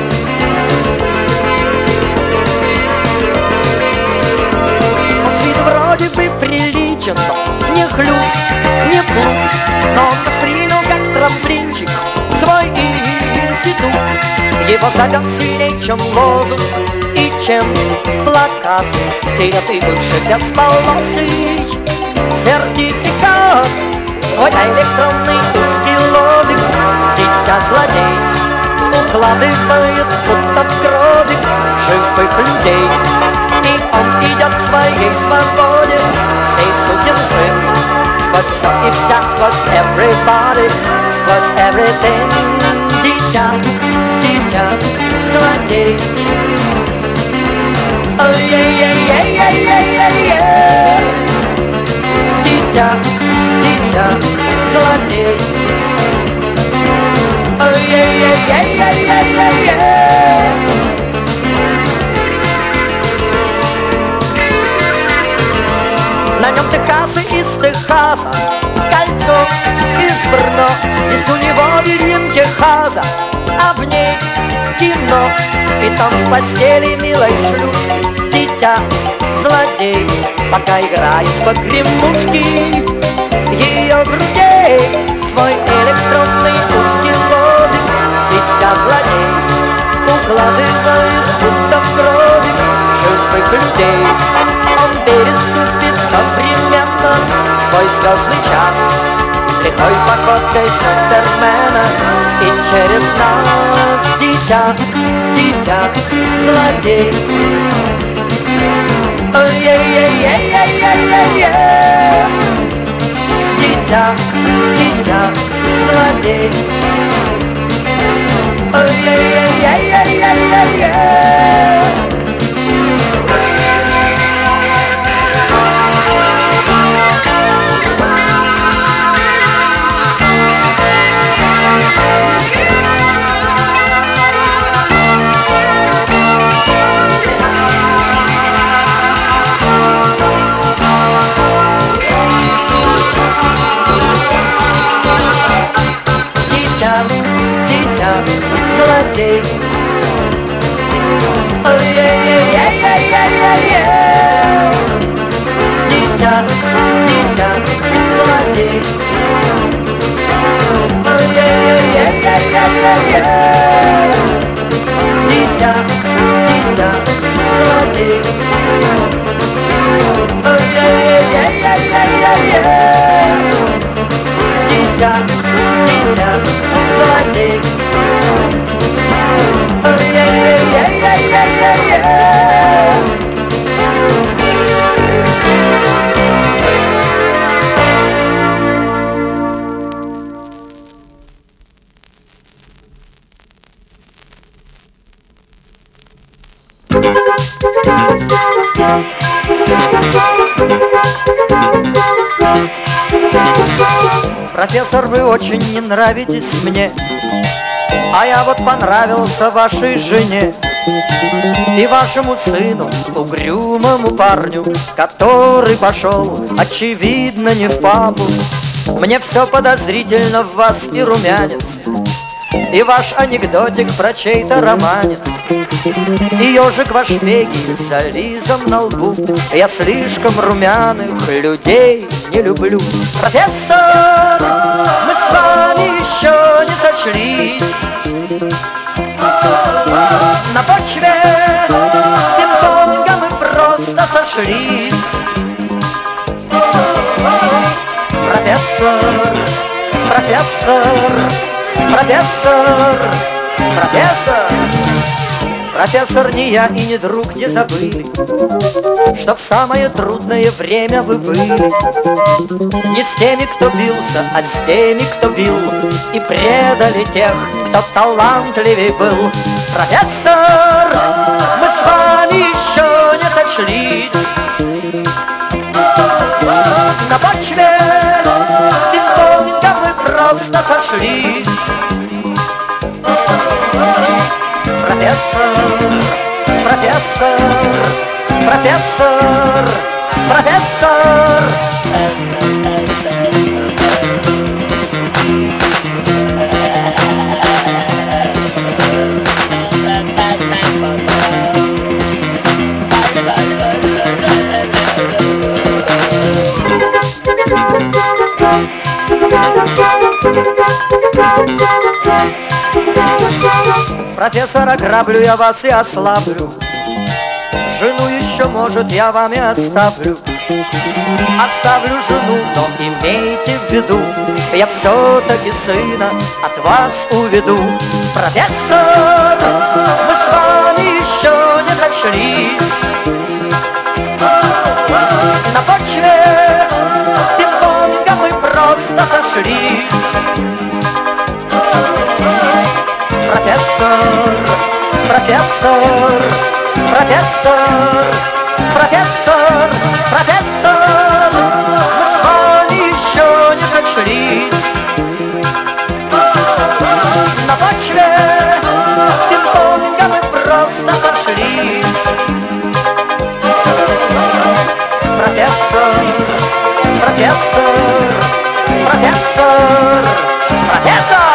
Он с виду вроде бы приличен, не хлюст, не плут, но он воспринял как трамплинчик свой институт. Его зовет сильней, чем лозунг и чем плакат. Вперед и выше безполосый сертификат. Свой электронный узкий лобик дитя злодей укладывает будто в гробик живых людей. И он идет к своей свободе, сей сукин сын, сквозь все и вся, сквозь everybody, сквозь everything. Дитя, дитя, злодей. Ой-ей-ей-ей-ей-ей-ей-ей. Дитя, дитя, злодей. Ой-ей-ей-ей-ей-ей-ей-ей. На нем Техасы из Техаса, кольцо из Брно. Есть у него Вильям Техаса, а в ней кино. И там в постели милой шлюшки дитя злодей, пока играет в погремушки ее грудей. Свой электронный узкий лобик дитя злодей укладывает будто в гробик живых людей. Он переступит современно свой звездный час лихой походкой Супермена, и через нас дитя, дитя, злодей. Ой-ей-ей-ей-ей-ей-ей. Дитя, дитя, злодей. Ой-ей-ей-ей-ей-ей-ей. Дитя, злодей. Ой-ей-ей-ей-ей-ей-ей. Дитя, дитя, злодей. Ой-ей-ей-ей-ей-ей-ей. Дитя, дитя, злодей. Ой-ей-ей-ей-ей-ей-ей. Дитя, дитя, злодей. Профессор, вы очень не нравитесь мне, а я вот понравился вашей жене и вашему сыну, угрюмому парню, который пошел, очевидно, не в папу. Мне все подозрительно в вас и румянец, и ваш анекдотик про чей-то романец, и ежик ваш пегий с зализом на лбу. Я слишком румяных людей не люблю. Профессор, мы с вами еще не сошлись на почве пинг-понга, мы просто сошлись. сошлись. Профессор, профессор, профессор, профессор. Профессор, не я и не друг, не забыли, что в самое трудное время вы были. Не с теми, кто бился, а с теми, кто бил, и предали тех, кто талантливей был. Профессор, мы с вами еще не сошлись. На почве пинг-понга мы просто сошлись. Профессор, профессор, профессор, профессор. Профессор, ограблю я вас и ослаблю, жену еще, может, я вам и оставлю. Оставлю жену, но имейте в виду, я все-таки сына от вас уведу. Профессор, мы с вами еще не сошлись. На почве пинг-понга мы просто сошлись. Профессор, профессор, профессор, профессор, профессор, мы с вами еще не сошлись. На почве пинг-понга мы просто сошлись. Профессор, профессор, профессор, профессор.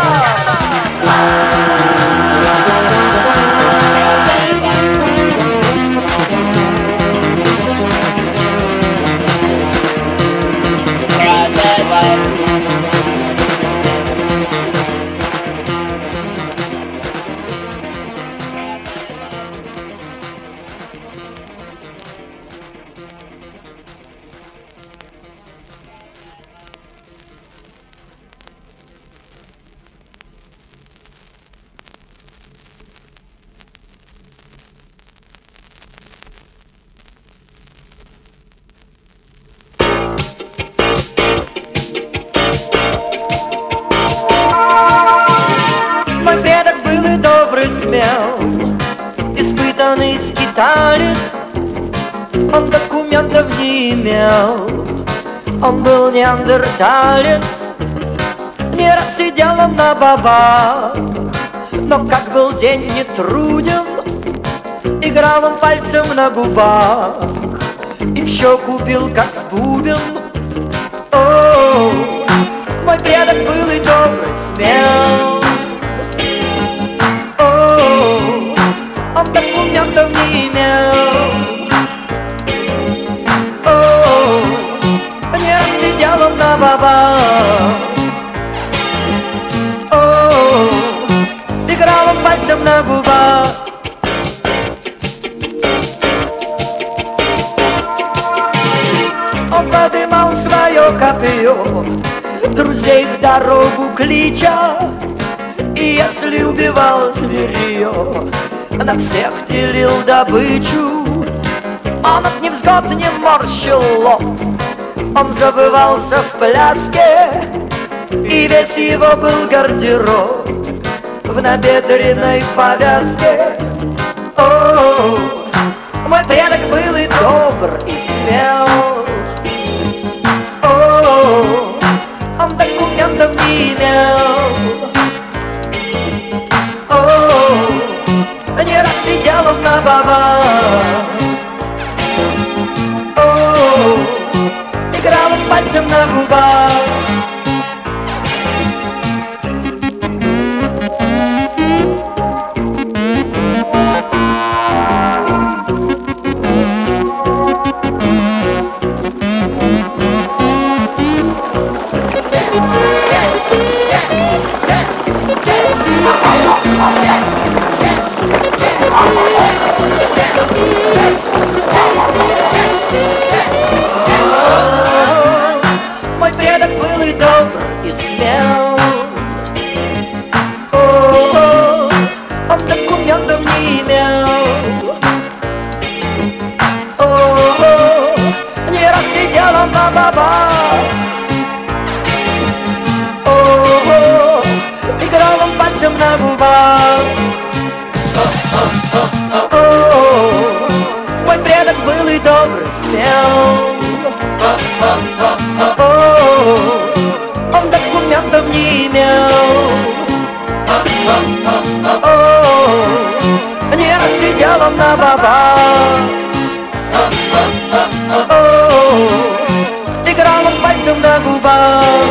Испытанный скиталец, он документов не имел, он был неандерталец. Не раз сидел он на бабах, но как был день нетруден, играл он пальцем на губах и в щеку бил, как бубен. О, мой предок был и добрый, смел. Он документов не имел. О, не раз сидел он на бабах. О, играл он пальцем на губах. Он подымал свое копье, друзей в дорогу клича, и если убивал зверье, на всех делил добычу. Он от невзгод не морщил лоб, он забывался в пляске, и весь его был гардероб в набедренной повязке. О, мой предок был и добр, и смел. О, он документов не имел. Не раз сидел он на бабах. О, играл он пальцем на губах. на бабах. О-о-о, играл он пальцем на губах. О-о-о, мой предок был и добр, смел. О-о-о, он документов не имел. О-о-о, не рассидел он на бабах. О-о-о, играл он пальцем на губах.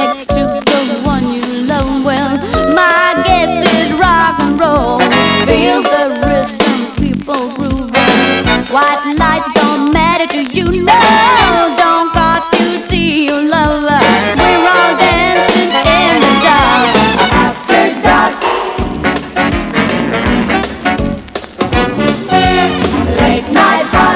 next to the one you love well. My guess is rock and roll. Feel the rhythm, people grooving. White lights don't matter to you, no. Don't got to see your lover. We're all dancing in the dark. After dark. Late night hot.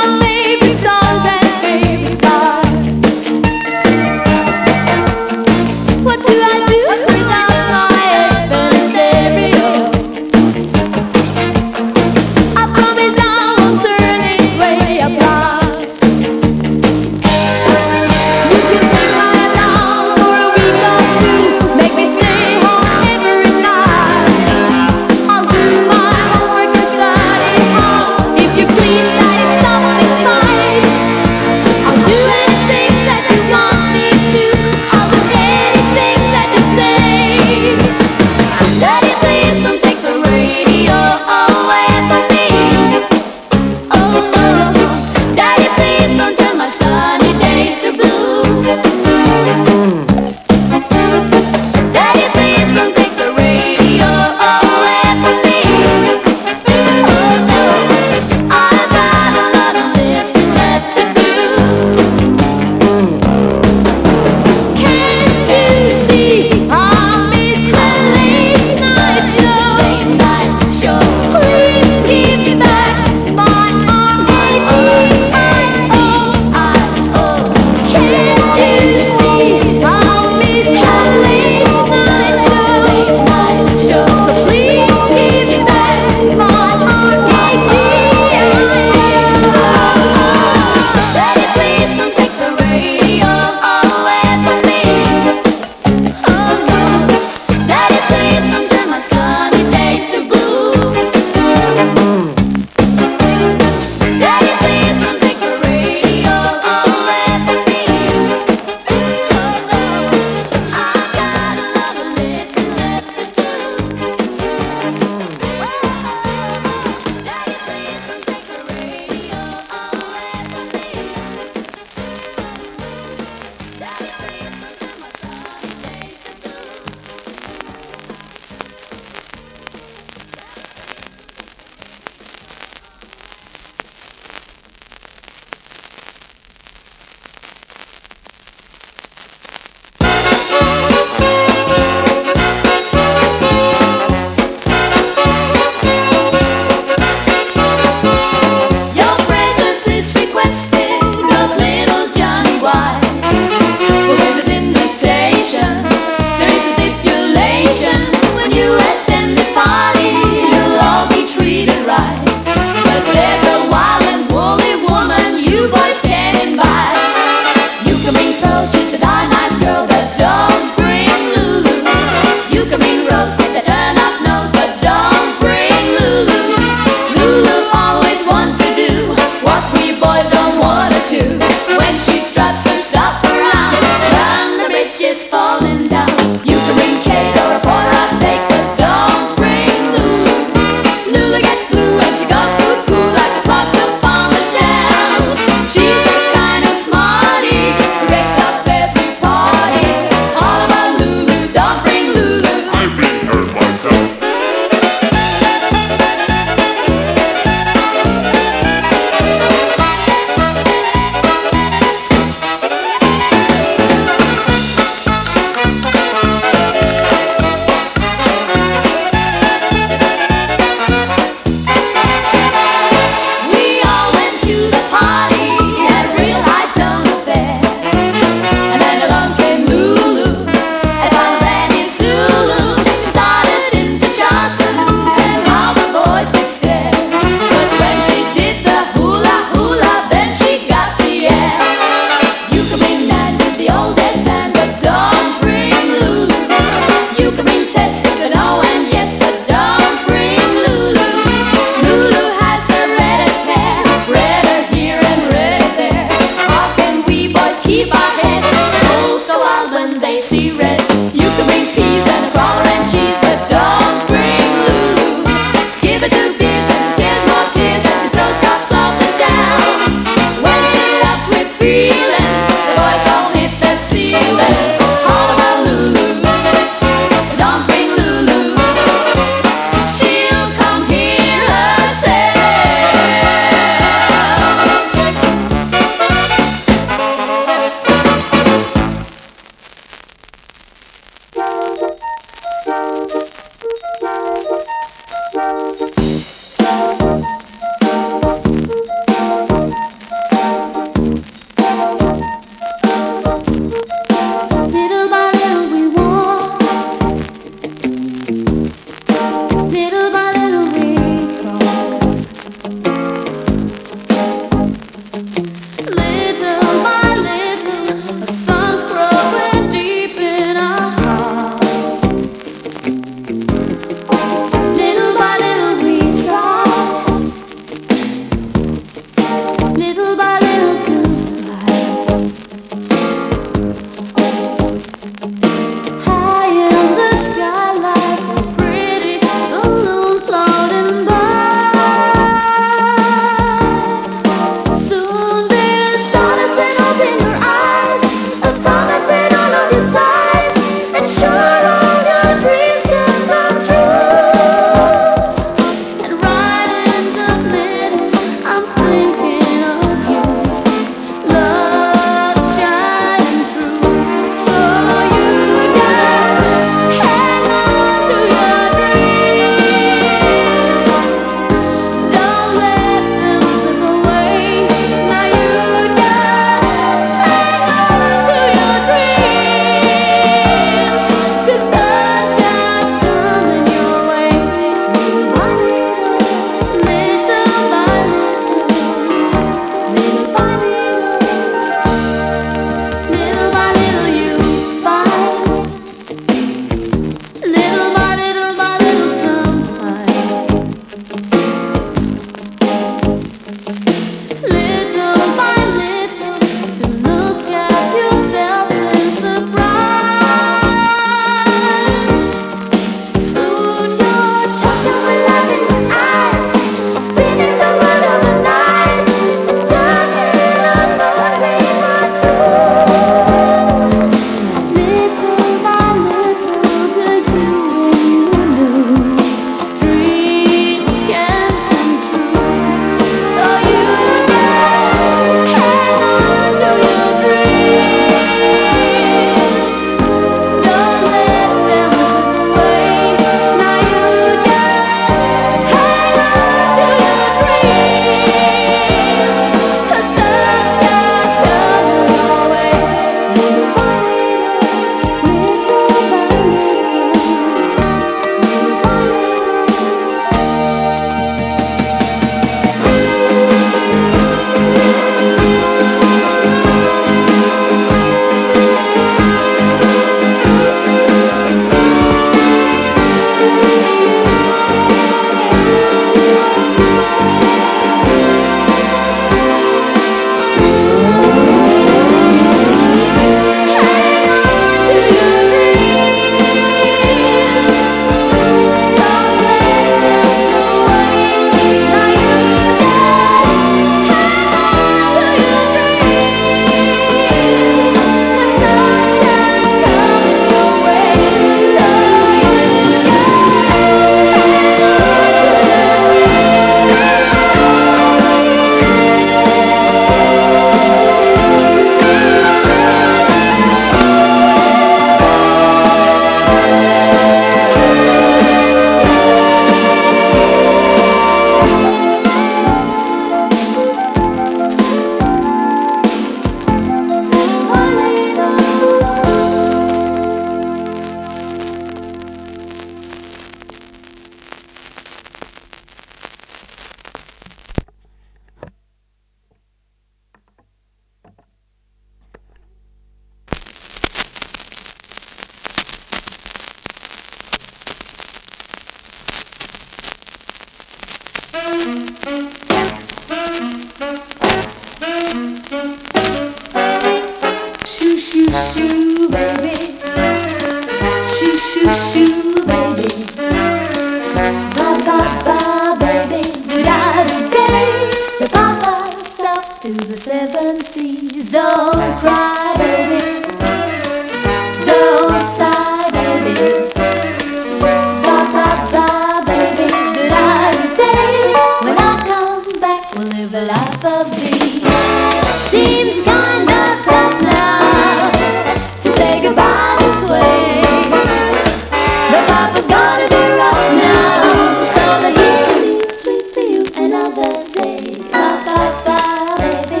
shoo, shoo, baby. Shoo, shoo, shoo, baby. Ba, ba, ba, baby. Da-da-day. The papa's off to the seven seas. Don't cry, baby. Don't sigh, baby. Ba, ba, ba, baby. Da-da-day. When I come back, we'll live a life of dreams. Seems kind of tough now to say goodbye this way. But Papa's gonna be rough now, so that he'll be sweet to you another day. Ba, ba, ba, baby.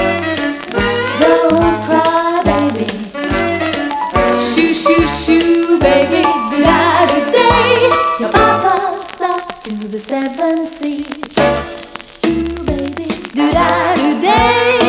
Don't cry, baby. Shoo, shoo, shoo, baby. Do-da-do-day. Your Papa's off to the seven seas. Shoo, baby. Do-da-do-day.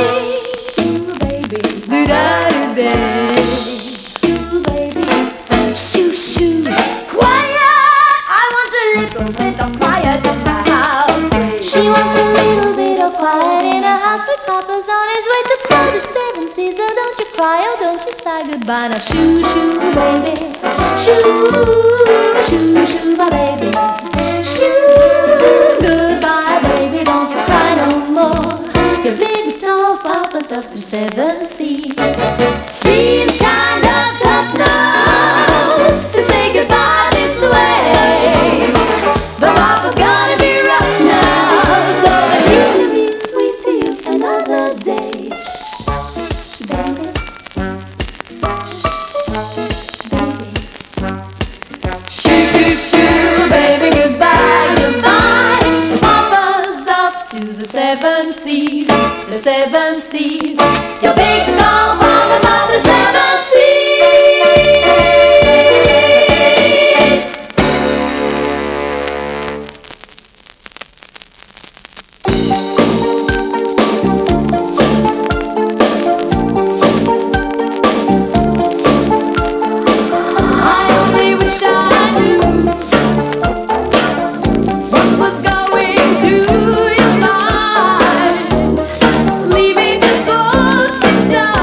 Do-da-do-day. Shoo, baby. Shoo, shoo. Quiet! I want a little bit of quiet in the house. She wants a little bit of quiet in a house with Papa's on his way to fly the seven seas. Oh, don't you cry, oh, don't you sigh goodbye. Now shoo, shoo, baby. Shoo, shoo, shoo, my baby. Shoo, goodbye, baby. Don't you cry no more. Your big tall Papa's up to seven seas. Seems kind of tough now to say goodbye this way, but Papa's gonna be rough now, so that he'll be sweet to you another day. Shh, baby. Shh, baby. Shoo, shoo, shoo, baby, goodbye, goodbye. Papa's off to the seven seas, the seven seas. Your big tall Papa's off to the seven seas. I only wish I knew what was going through your mind, leaving this boat inside.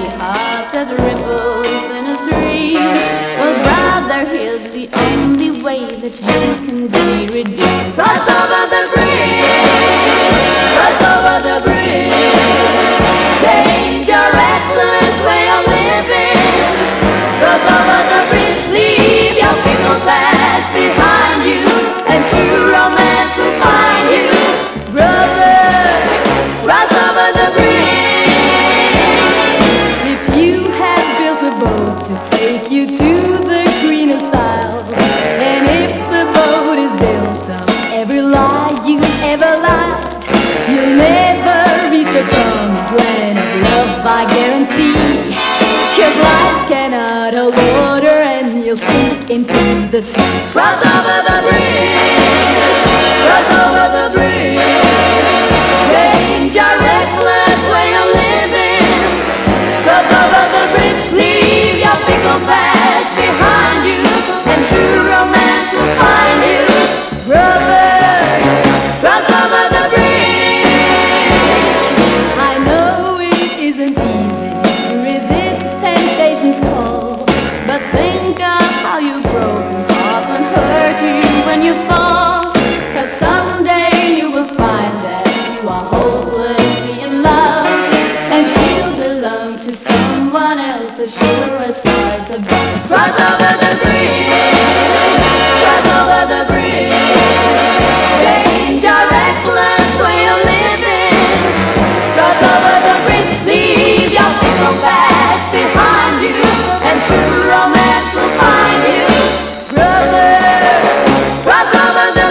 many hearts as ripples in a stream. Well, brother, here's the only way that you can be redeemed. Cross over the bridge, cross over the bridge. Change your reckless way of living. Cross over the bridge, leave your fickle past behind you, and true romance will find you. Brother, cross over the bridge. If you had built a boat to take you to the greenest isle, and if the boat is built on every lie you ever lied, you'll never reach the promised land of love, I guarantee. 'Cause lives cannot hold water, and you'll sink into the sea. Cross over the bridge, cross over the bridge. Change your reckless way of living. Cross over the bridge, leave your fickle past behind you, and true romance will find you. Brother, cross over the bridge. I know it isn't easy to resist temptation's call, but think of how you broken heart will hurt you when you fall. 'Cause someday you will find that you are hopelessly in love, and she'll belong to someone else as sure as stars above. Cross over the bridge, cross over the bridge. Change your reckless way of living. Cross over the bridge, leave your fickle past behind you, and true romance will find you. Brother, cross over the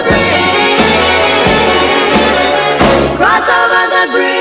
bridge, cross over the bridge.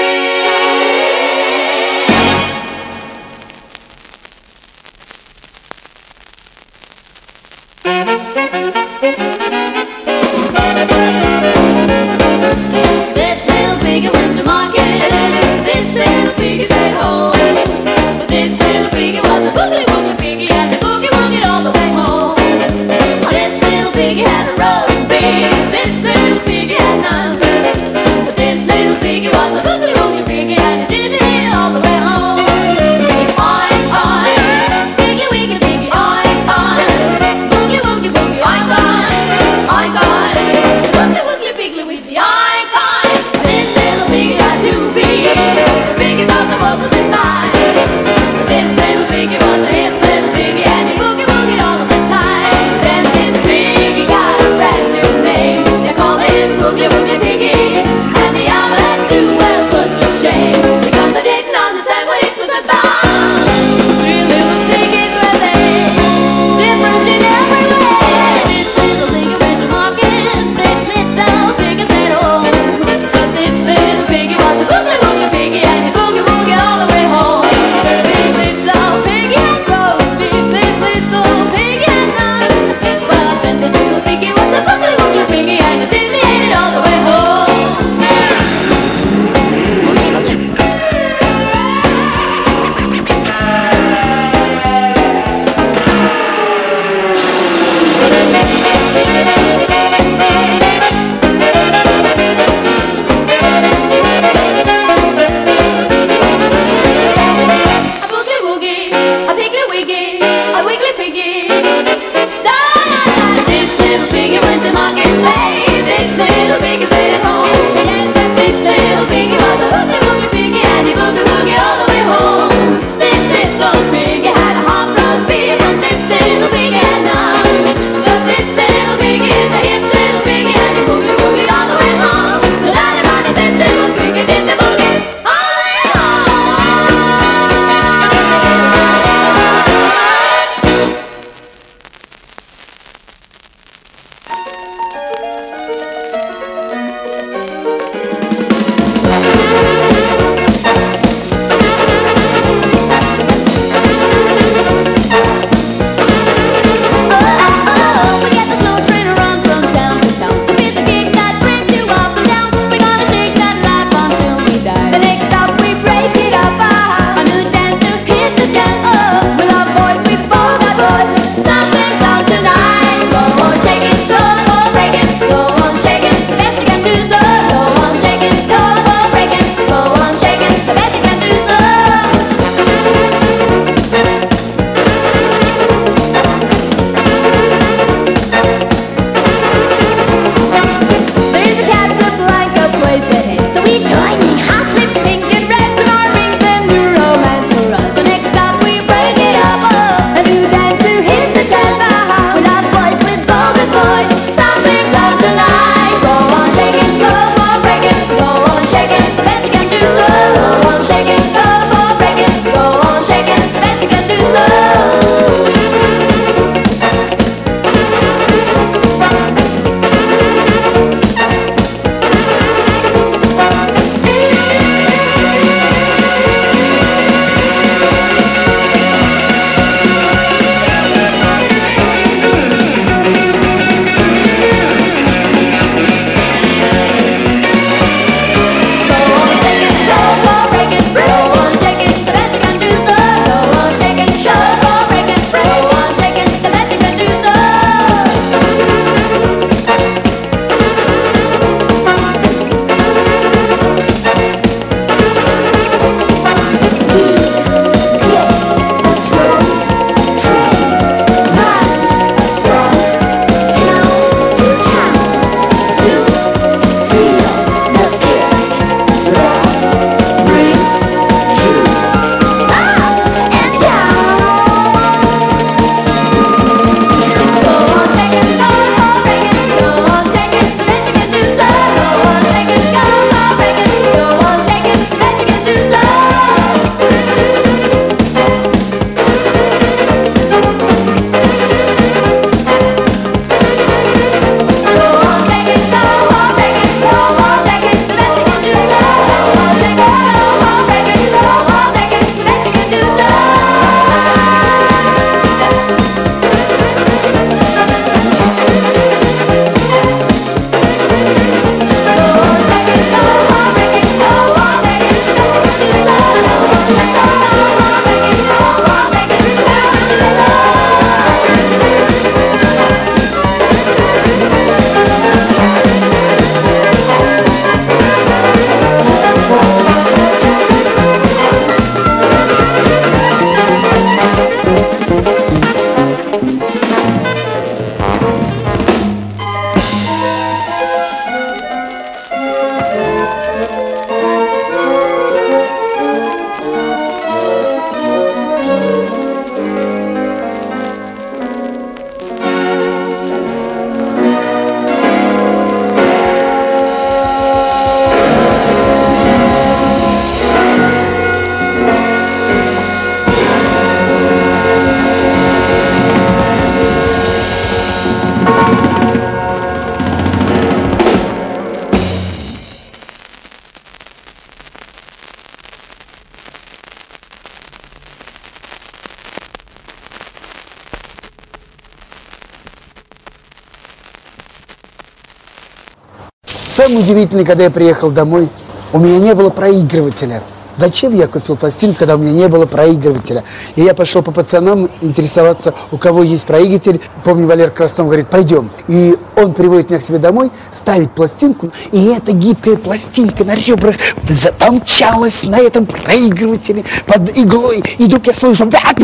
Самое удивительное, когда я приехал домой, у меня не было проигрывателя. Зачем я купил пластинку, когда у меня не было проигрывателя? И я пошел по пацанам интересоваться, у кого есть проигрыватель. Помню, Валер Краснов говорит, пойдем. И он приводит меня к себе домой, ставит пластинку, и эта гибкая пластинка на ребрах помчалась на этом проигрывателе под иглой. И вдруг я слышу... Я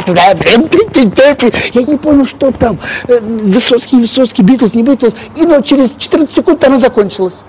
не понял, что там. Высоцкий, Высоцкий, Битлз, не Битлз. И но через четырнадцать секунд она закончилась.